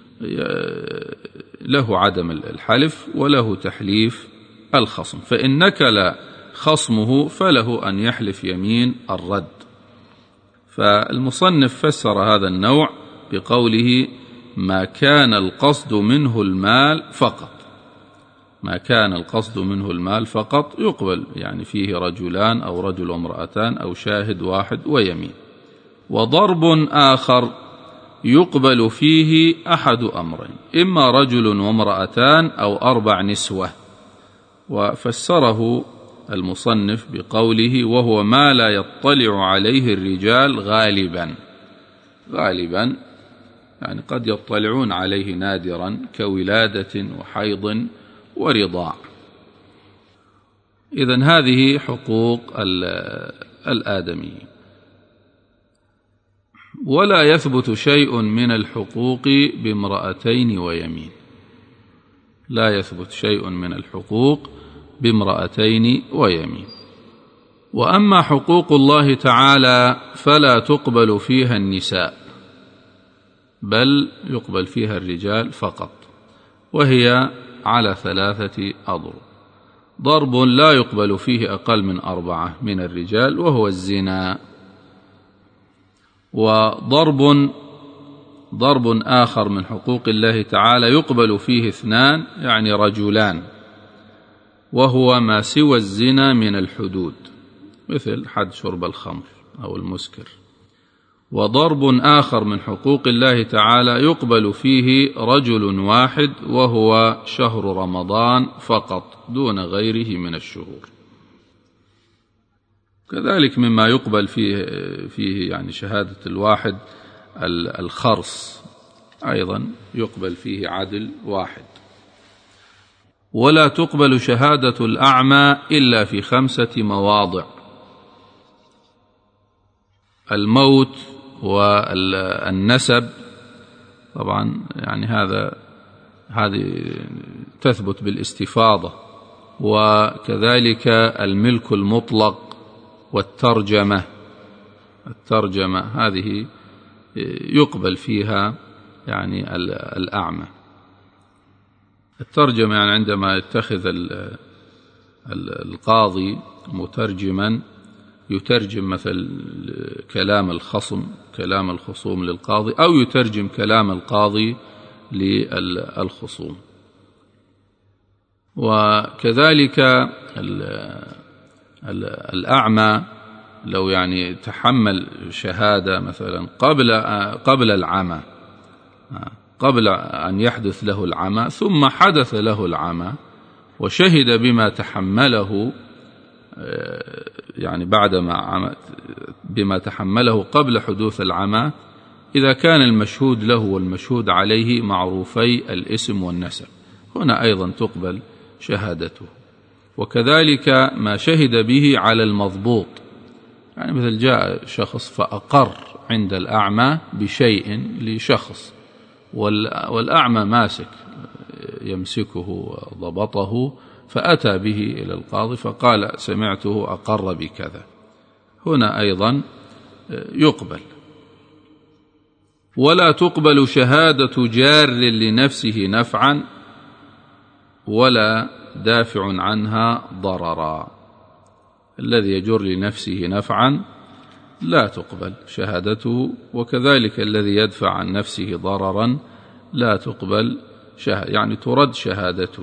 له عدم الحلف وله تحليف الخصم. فإن نكل خصمه فله أن يحلف يمين الرد. فالمصنف فسر هذا النوع بقوله ما كان القصد منه المال فقط، ما كان القصد منه المال فقط يقبل يعني فيه رجلان أو رجل وامرأتان أو شاهد واحد ويمين. وضرب آخر يقبل فيه أحد أمرين، إما رجل وامرأتان أو 4 نسوة. وفسره المصنف بقوله وهو ما لا يطلع عليه الرجال غالبا يعني قد يطلعون عليه نادرا كولادة وحيض ورضاع. إذن هذه حقوق الآدميين. ولا يثبت شيء من الحقوق بامرأتين ويمين، لا يثبت شيء من الحقوق بامرأتين ويمين. وأما حقوق الله تعالى فلا تقبل فيها النساء، بل يقبل فيها الرجال فقط، وهي على 3 أضرب. ضرب لا يقبل فيه أقل من 4 من الرجال وهو الزنا. وضرب آخر من حقوق الله تعالى يقبل فيه 2 يعني رجلان، وهو ما سوى الزنا من الحدود، مثل حد شرب الخمر أو المسكر. وضرب آخر من حقوق الله تعالى يقبل فيه رجل واحد، وهو شهر رمضان فقط دون غيره من الشهور. كذلك مما يقبل فيه يعني شهادة الواحد الخرص، أيضا يقبل فيه عدل واحد. ولا تقبل شهادة الأعمى إلا في 5 مواضع: الموت والنسب، طبعا يعني هذه تثبت بالاستفاضة، وكذلك الملك المطلق، والترجمة هذه يقبل فيها يعني الأعمى. الترجمة يعني عندما يتخذ القاضي مترجما يترجم مثل كلام الخصوم للقاضي، أو يترجم كلام القاضي للخصوم. وكذلك الأعمى لو يعني تحمل شهادة مثلا قبل العمى، قبل أن يحدث له العمى، ثم حدث له العمى وشهد بما تحمله، يعني بما تحمله قبل حدوث العمى، إذا كان المشهود له والمشهود عليه معروفي الاسم والنسب، هنا أيضا تقبل شهادته. وكذلك ما شهد به على المضبوط، يعني مثل جاء شخص فأقر عند الأعمى بشيء لشخص، والأعمى ماسك يمسكه ضبطه، فأتى به إلى القاضي فقال سمعته أقر بكذا، هنا أيضا يقبل. ولا تقبل شهادة جار لنفسه نفعا ولا دافع عنها ضررا، الذي يجر لنفسه نفعا لا تقبل شهادته، وكذلك الذي يدفع عن نفسه ضررا لا تقبل يعني ترد شهادته.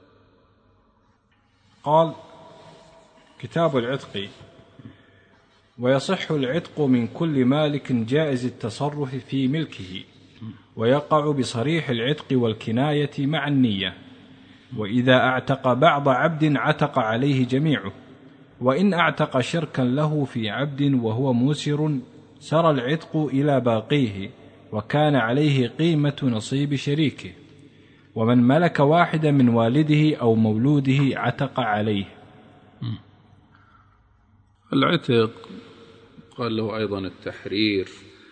قال: كتاب العتق ويصح العتق من كل مالك جائز التصرف في ملكه، ويقع بصريح العتق والكناية مع النية. وإذا اعتق بعض عبد عتق عليه جميعه، وإن اعتق شركا له في عبد وهو موسر سرى العتق إلى باقيه، وكان عليه قيمة نصيب شريكه. ومن ملك واحدا من والده أو مولوده عتق عليه.
العتق قال له أيضا التحرير،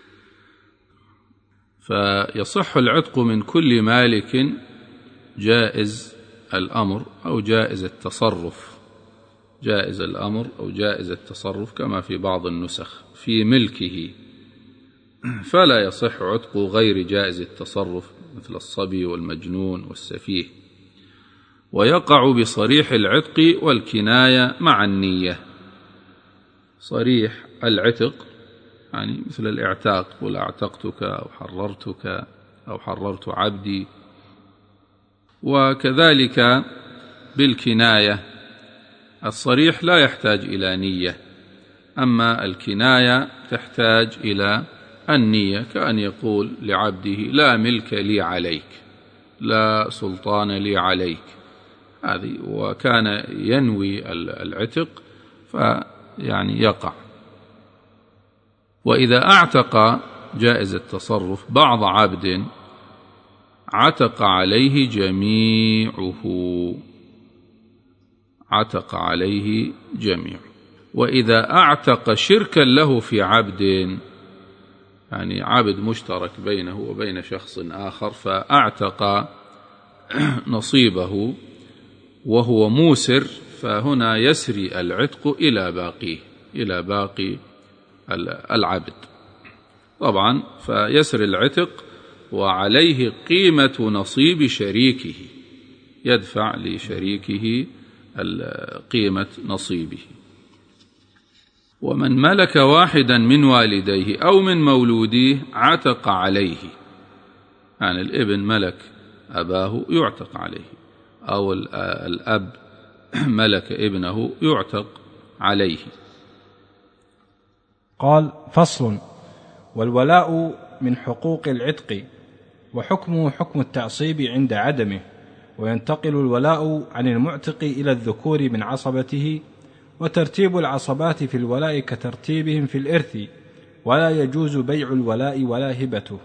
فيصح العتق من كل مالك جائز الأمر أو جائز التصرف، جائز الأمر أو جائز التصرف كما في بعض النسخ في ملكه، فلا يصح عتق غير جائز التصرف مثل الصبي والمجنون والسفيه. ويقع بصريح العتق والكناية مع النية. صريح العتق يعني مثل الاعتاق، قل اعتقتك أو حررتك أو حررت عبدي. وكذلك بالكناية، الصريح لا يحتاج إلى نية، أما الكناية تحتاج إلى النية، كأن يقول لعبده لا ملك لي عليك، لا سلطان لي عليك، هذه وكان ينوي العتق فيعني يقع. وإذا اعتق جائز التصرف بعض عبد عتق عليه جميعه، عتق عليه جميعه. وإذا اعتق شركا له في عبد، يعني عبد مشترك بينه وبين شخص آخر، فاعتق نصيبه وهو موسر، فهنا يسري العتق إلى باقيه، إلى باقي العبد طبعا، فيسري العتق وعليه قيمة نصيب شريكه، يدفع لشريكه قيمة نصيبه. ومن ملك واحدا من والديه أو من مولوديه عتق عليه، يعني الابن ملك أباه يعتق عليه، أو الأب ملك ابنه يعتق عليه.
قال: فصل. والولاء من حقوق العتق، وحكمه حكم التعصيب عند عدمه، وينتقل الولاء عن المعتق إلى الذكور من عصبته، وترتيب العصبات في الولاء كترتيبهم في الإرث، ولا يجوز بيع الولاء ولا هبته.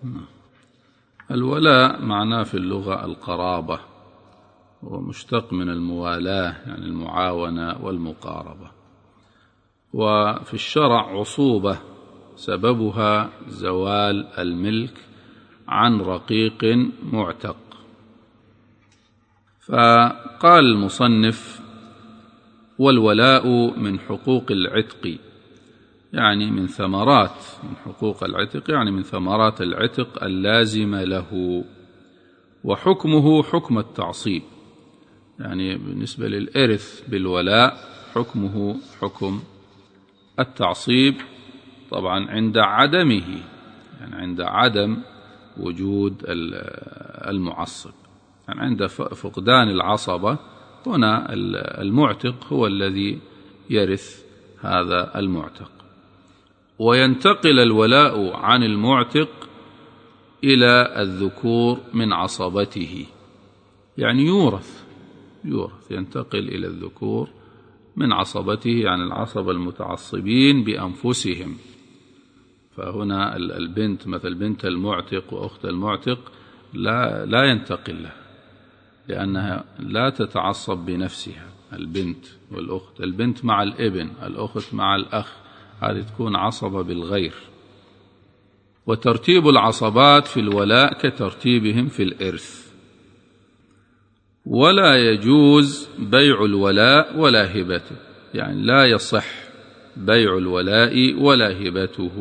الولاء معناه في اللغة القرابة، ومشتق من الموالاة يعني المعاونة والمقاربة. وفي الشرع عصوبة سببها زوال الملك عن رقيق معتق. فقال المصنف: والولاء من حقوق العتق، يعني من ثمرات، من حقوق العتق يعني من ثمرات العتق اللازمة له. وحكمه حكم التعصيب، يعني بالنسبة للإرث بالولاء حكمه حكم التعصيب، طبعا عند عدمه، يعني عند عدم وجود المعصب، يعني عند فقدان العصبة هنا المعتق هو الذي يرث هذا المعتق. وينتقل الولاء عن المعتق إلى الذكور من عصبته، يعني يورث ينتقل إلى الذكور من عصبته، يعني العصبة المتعصبين بأنفسهم. فهنا البنت مثل بنت المعتق وأخت المعتق لا ينتقل لها، لأنها لا تتعصب بنفسها، البنت والأخت، البنت مع الابن، الأخت مع الأخ، هذه تكون عصبة بالغير. وترتيب العصبات في الولاء كترتيبهم في الإرث. ولا يجوز بيع الولاء ولا هبته، يعني لا يصح بيع الولاء ولا هبته،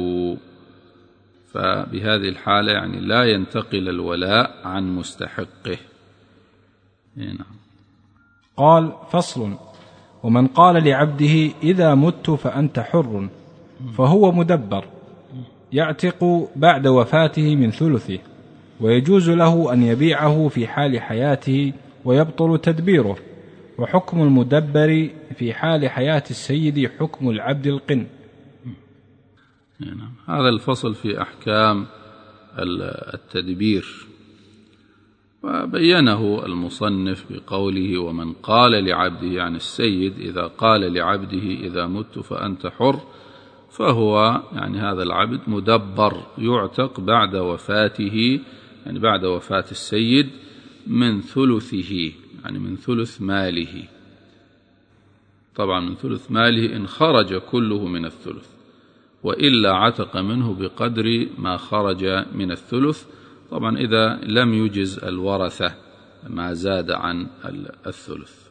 فبهذه الحالة يعني لا ينتقل الولاء عن مستحقه. هنا.
قال: فصل. ومن قال لعبده إذا مت فأنت حر، فهو مدبر، يعتق بعد وفاته من ثلثه، ويجوز له أن يبيعه في حال حياته ويبطل تدبيره. وحكم المدبر في حال حياة السيد حكم العبد القن،
نعم. هذا الفصل في أحكام التدبير، وبينه المصنف بقوله: ومن قال لعبده، عن السيد إذا قال لعبده إذا مت فأنت حر، فهو يعني هذا العبد مدبر يعتق بعد وفاته، يعني بعد وفاة السيد من ثلثه، يعني من ثلث ماله. طبعا من ثلث ماله إن خرج كله من الثلث، وإلا عتق منه بقدر ما خرج من الثلث، طبعا إذا لم يجز الورثة ما زاد عن الثلث.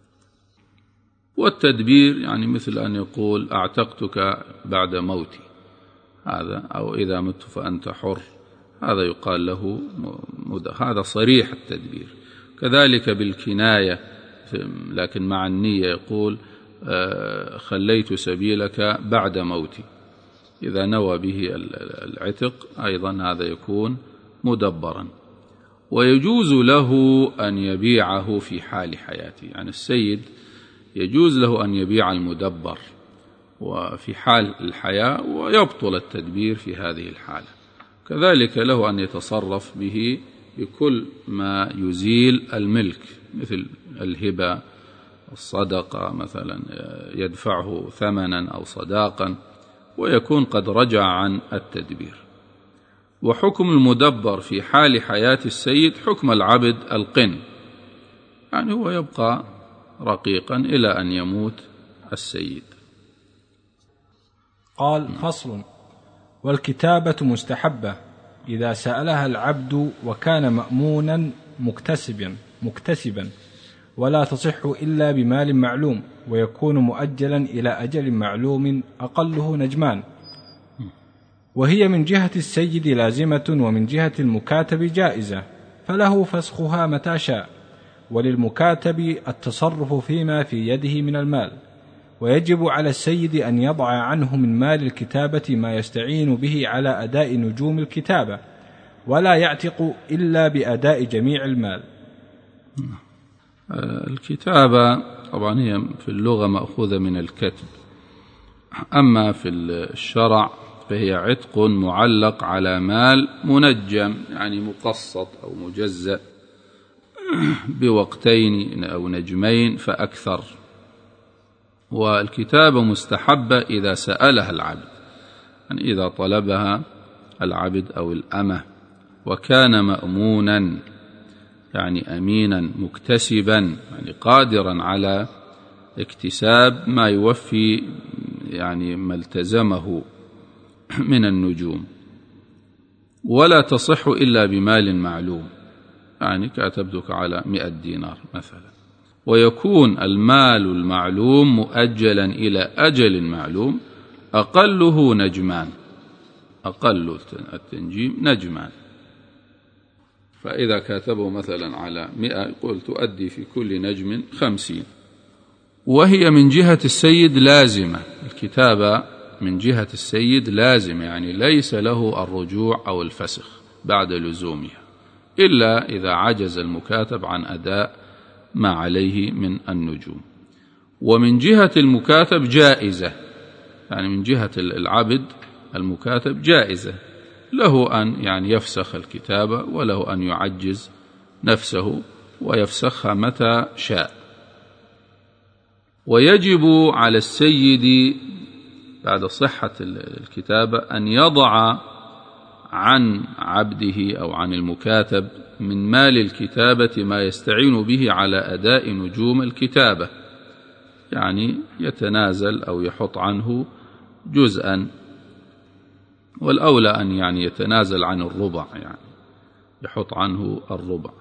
والتدبير يعني مثل أن يقول: أعتقتك بعد موتي، هذا، أو إذا مت فأنت حر، هذا يقال له هذا صريح التدبير. كذلك بالكناية، لكن مع النية، يقول: خليت سبيلك بعد موتي، إذا نوى به العتق أيضا هذا يكون مدبرا. ويجوز له أن يبيعه في حال حياته، يعني السيد يجوز له أن يبيع المدبر وفي حال الحياة، ويبطل التدبير في هذه الحالة. كذلك له أن يتصرف به بكل ما يزيل الملك، مثل الهبة، الصدقة مثلا، يدفعه ثمنا أو صداقا، ويكون قد رجع عن التدبير. وحكم المدبر في حال حياة السيد حكم العبد القن، يعني هو يبقى رقيقا إلى أن يموت السيد.
قال: فصل: والكتابة مستحبة إذا سألها العبد وكان مأمونا مكتسبا، ولا تصح إلا بمال معلوم، ويكون مؤجلا إلى أجل معلوم أقله نجمان. وهي من جهة السيد لازمة، ومن جهة المكاتب جائزة، فله فسخها متى شاء، وللمكاتب التصرف فيما في يده من المال. ويجب على السيد أن يضع عنه من مال الكتابة ما يستعين به على أداء نجوم الكتابة، ولا يعتق إلا بأداء جميع المال.
الكتابة طبعا هي في اللغة مأخوذة من الكتب، أما في الشرع فهي عتق معلق على مال منجم، يعني مقسط أو مجزأ بوقتين أو نجمين فأكثر. والكتابة مستحبة إذا سألها العبد، يعني إذا طلبها العبد أو الأمة، وكان مأمونا، يعني أمينا مكتسبا، يعني قادرا على اكتساب ما يوفي يعني ما التزمه من النجوم. ولا تصح إلا بمال معلوم، يعني كاتبتك على 100 دينار مثلا. ويكون المال المعلوم مؤجلا إلى أجل معلوم، أقله نجمان، أقل التنجيم نجمان. فإذا كاتبه مثلا على 100 يقول تؤدي في كل نجم 50. وهي من جهة السيد لازمة، الكتابة من جهة السيد لازمة، يعني ليس له الرجوع أو الفسخ بعد لزومها، إلا إذا عجز المكاتب عن أداء ما عليه من النجوم. ومن جهة المكاتب جائزة، يعني من جهة العبد المكاتب جائزة، له أن يعني يفسخ الكتابة، وله أن يعجز نفسه ويفسخها متى شاء. ويجب على السيد بعد صحة الكتابة أن يضع عن عبده أو عن المكاتب من مال الكتابة ما يستعين به على أداء نجوم الكتابة، يعني يتنازل أو يحط عنه جزءا، والأولى أن يعني يتنازل عن الربع، يعني يحط عنه الربع.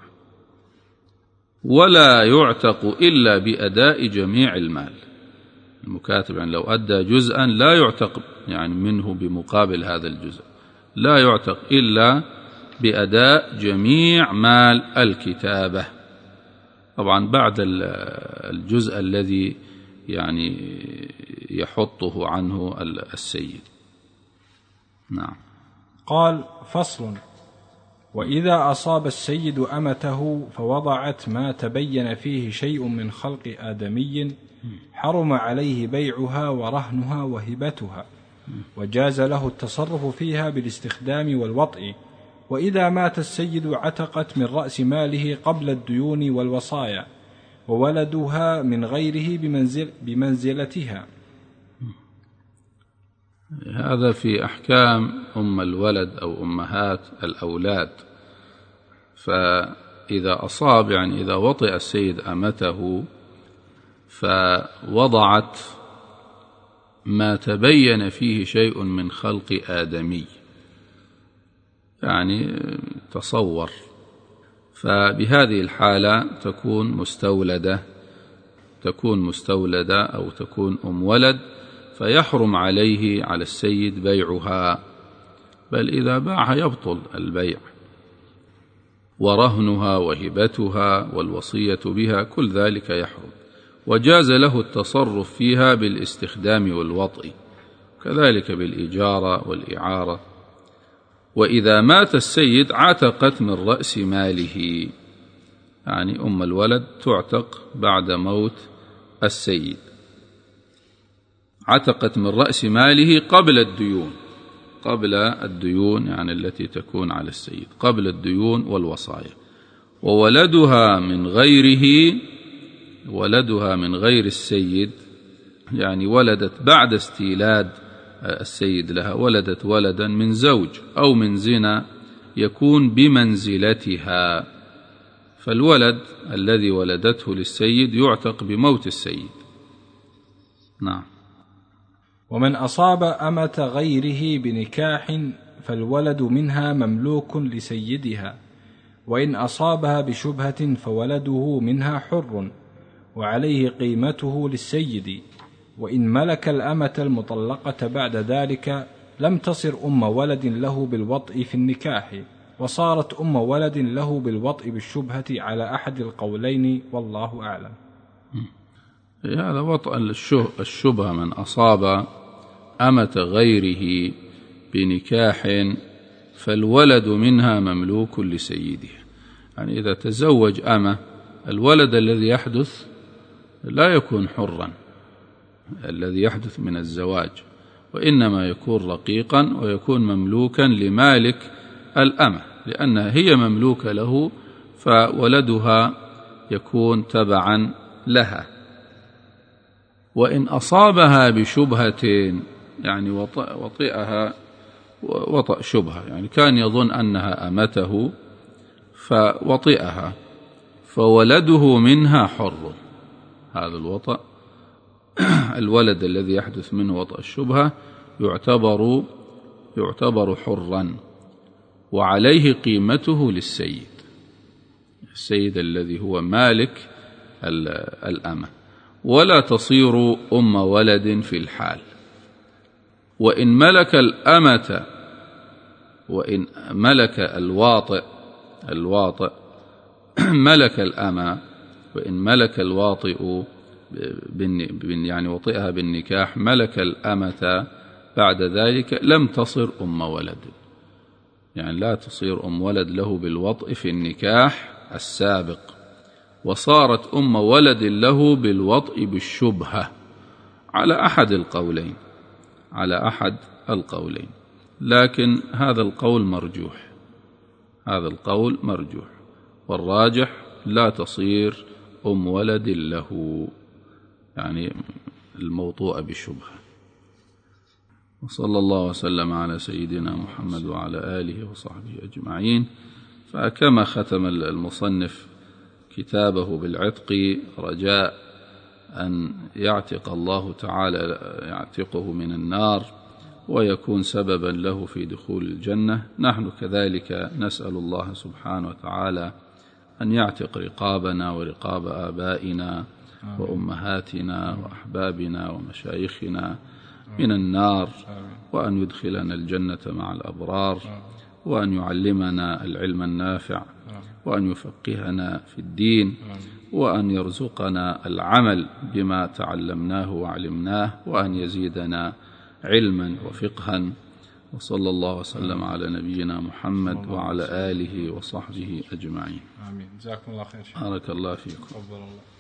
ولا يعتق إلا بأداء جميع المال، المكاتب يعني لو أدى جزءا لا يعتق يعني منه بمقابل هذا الجزء، لا يعتق إلا بأداء جميع مال الكتابة، طبعا بعد الجزء الذي يعني يحطه عنه السيد. نعم.
قال: فصل: وإذا أصاب السيد أمته فوضعت ما تبين فيه شيء من خلق آدمي، حرم عليه بيعها ورهنها وهبتها وجاز له التصرف فيها بالاستخدام والوطء. وإذا مات السيد عتقت من رأس ماله قبل الديون والوصايا، وولدها من غيره بمنزلتها.
هذا في أحكام أم الولد أو أمهات الأولاد. فإذا أصاب، يعني إذا وطئ السيد أمته فوضعت ما تبين فيه شيء من خلق آدمي، يعني تصور، فبهذه الحالة تكون مستولدة أو تكون أم ولد، فيحرم عليه على السيد بيعها، بل إذا باعها يبطل البيع، ورهنها وهبتها والوصية بها كل ذلك يحرم. وجاز له التصرف فيها بالاستخدام والوطء، كذلك بالإجارة والإعارة. وإذا مات السيد عتقت من رأس ماله، يعني أم الولد تعتق بعد موت السيد، عتقت من رأس ماله قبل الديون يعني التي تكون على السيد، قبل الديون والوصايا. وولدها من غير السيد، يعني ولدت بعد استيلاد السيد لها، ولدت ولدا من زوج أو من زنا يكون بمنزلتها، فالولد الذي ولدته للسيد يعتق بموت السيد. نعم.
ومن أصاب أمة غيره بنكاح فالولد منها مملوك لسيدها، وإن أصابها بشبهة فولده منها حر، وعليه قيمته للسيد. وإن ملك الأمة المطلقة بعد ذلك لم تصر أم ولد له بالوطء في النكاح، وصارت أم ولد له بالوطء بالشبهة على أحد القولين، والله أعلم.
هذا وطء الشبهة، من أصاب أمة غيره بنكاح فالولد منها مملوك لسيدها، يعني إذا تزوج أمة الولد الذي يحدث لا يكون حرا، الذي يحدث من الزواج، وإنما يكون رقيقا ويكون مملوكا لمالك الأمة، لأنها هي مملوكة له، فولدها يكون تبعا لها. وإن أصابها بشبهة، يعني وطئها وطأ شبهة، يعني كان يظن أنها أمته فوطئها، فولده منها حر، هذا الوطأ الولد الذي يحدث منه وطأ الشبهة يعتبر حرا، وعليه قيمته للسيد، السيد الذي هو مالك الأمة، ولا تصير أم ولد في الحال. وإن ملك الأمة، وإن ملك الواطئ ملك الأمة، وإن ملك الواطئ يعني وطئها بالنكاح ملك الأمة بعد ذلك لم تصر أم ولد، يعني لا تصير أم ولد له بالوطء في النكاح السابق، وصارت أم ولد له بالوطء بالشبهة على أحد القولين، لكن هذا القول مرجوح، والراجح لا تصير أم ولد له، يعني الموطوء بالشبهة. وصلى الله وسلم على سيدنا محمد وعلى آله وصحبه أجمعين. فكما ختم المصنف كتابه بالعتق رجاء أن يعتق الله تعالى يعتقه من النار ويكون سببا له في دخول الجنة، نحن كذلك نسأل الله سبحانه وتعالى أن يعتق رقابنا ورقاب آبائنا وأمهاتنا وأحبابنا ومشايخنا من النار، وأن يدخلنا الجنة مع الأبرار، وأن يعلمنا العلم النافع، وأن يفقهنا في الدين، وأن يرزقنا العمل بما تعلمناه وعلمناه، وأن يزيدنا علما وفقها. وصلى الله وسلم على نبينا محمد وعلى آله وصحبه أجمعين.
آمين. جزاكم الله خير.
بارك الله فيكم.
تفضل الله.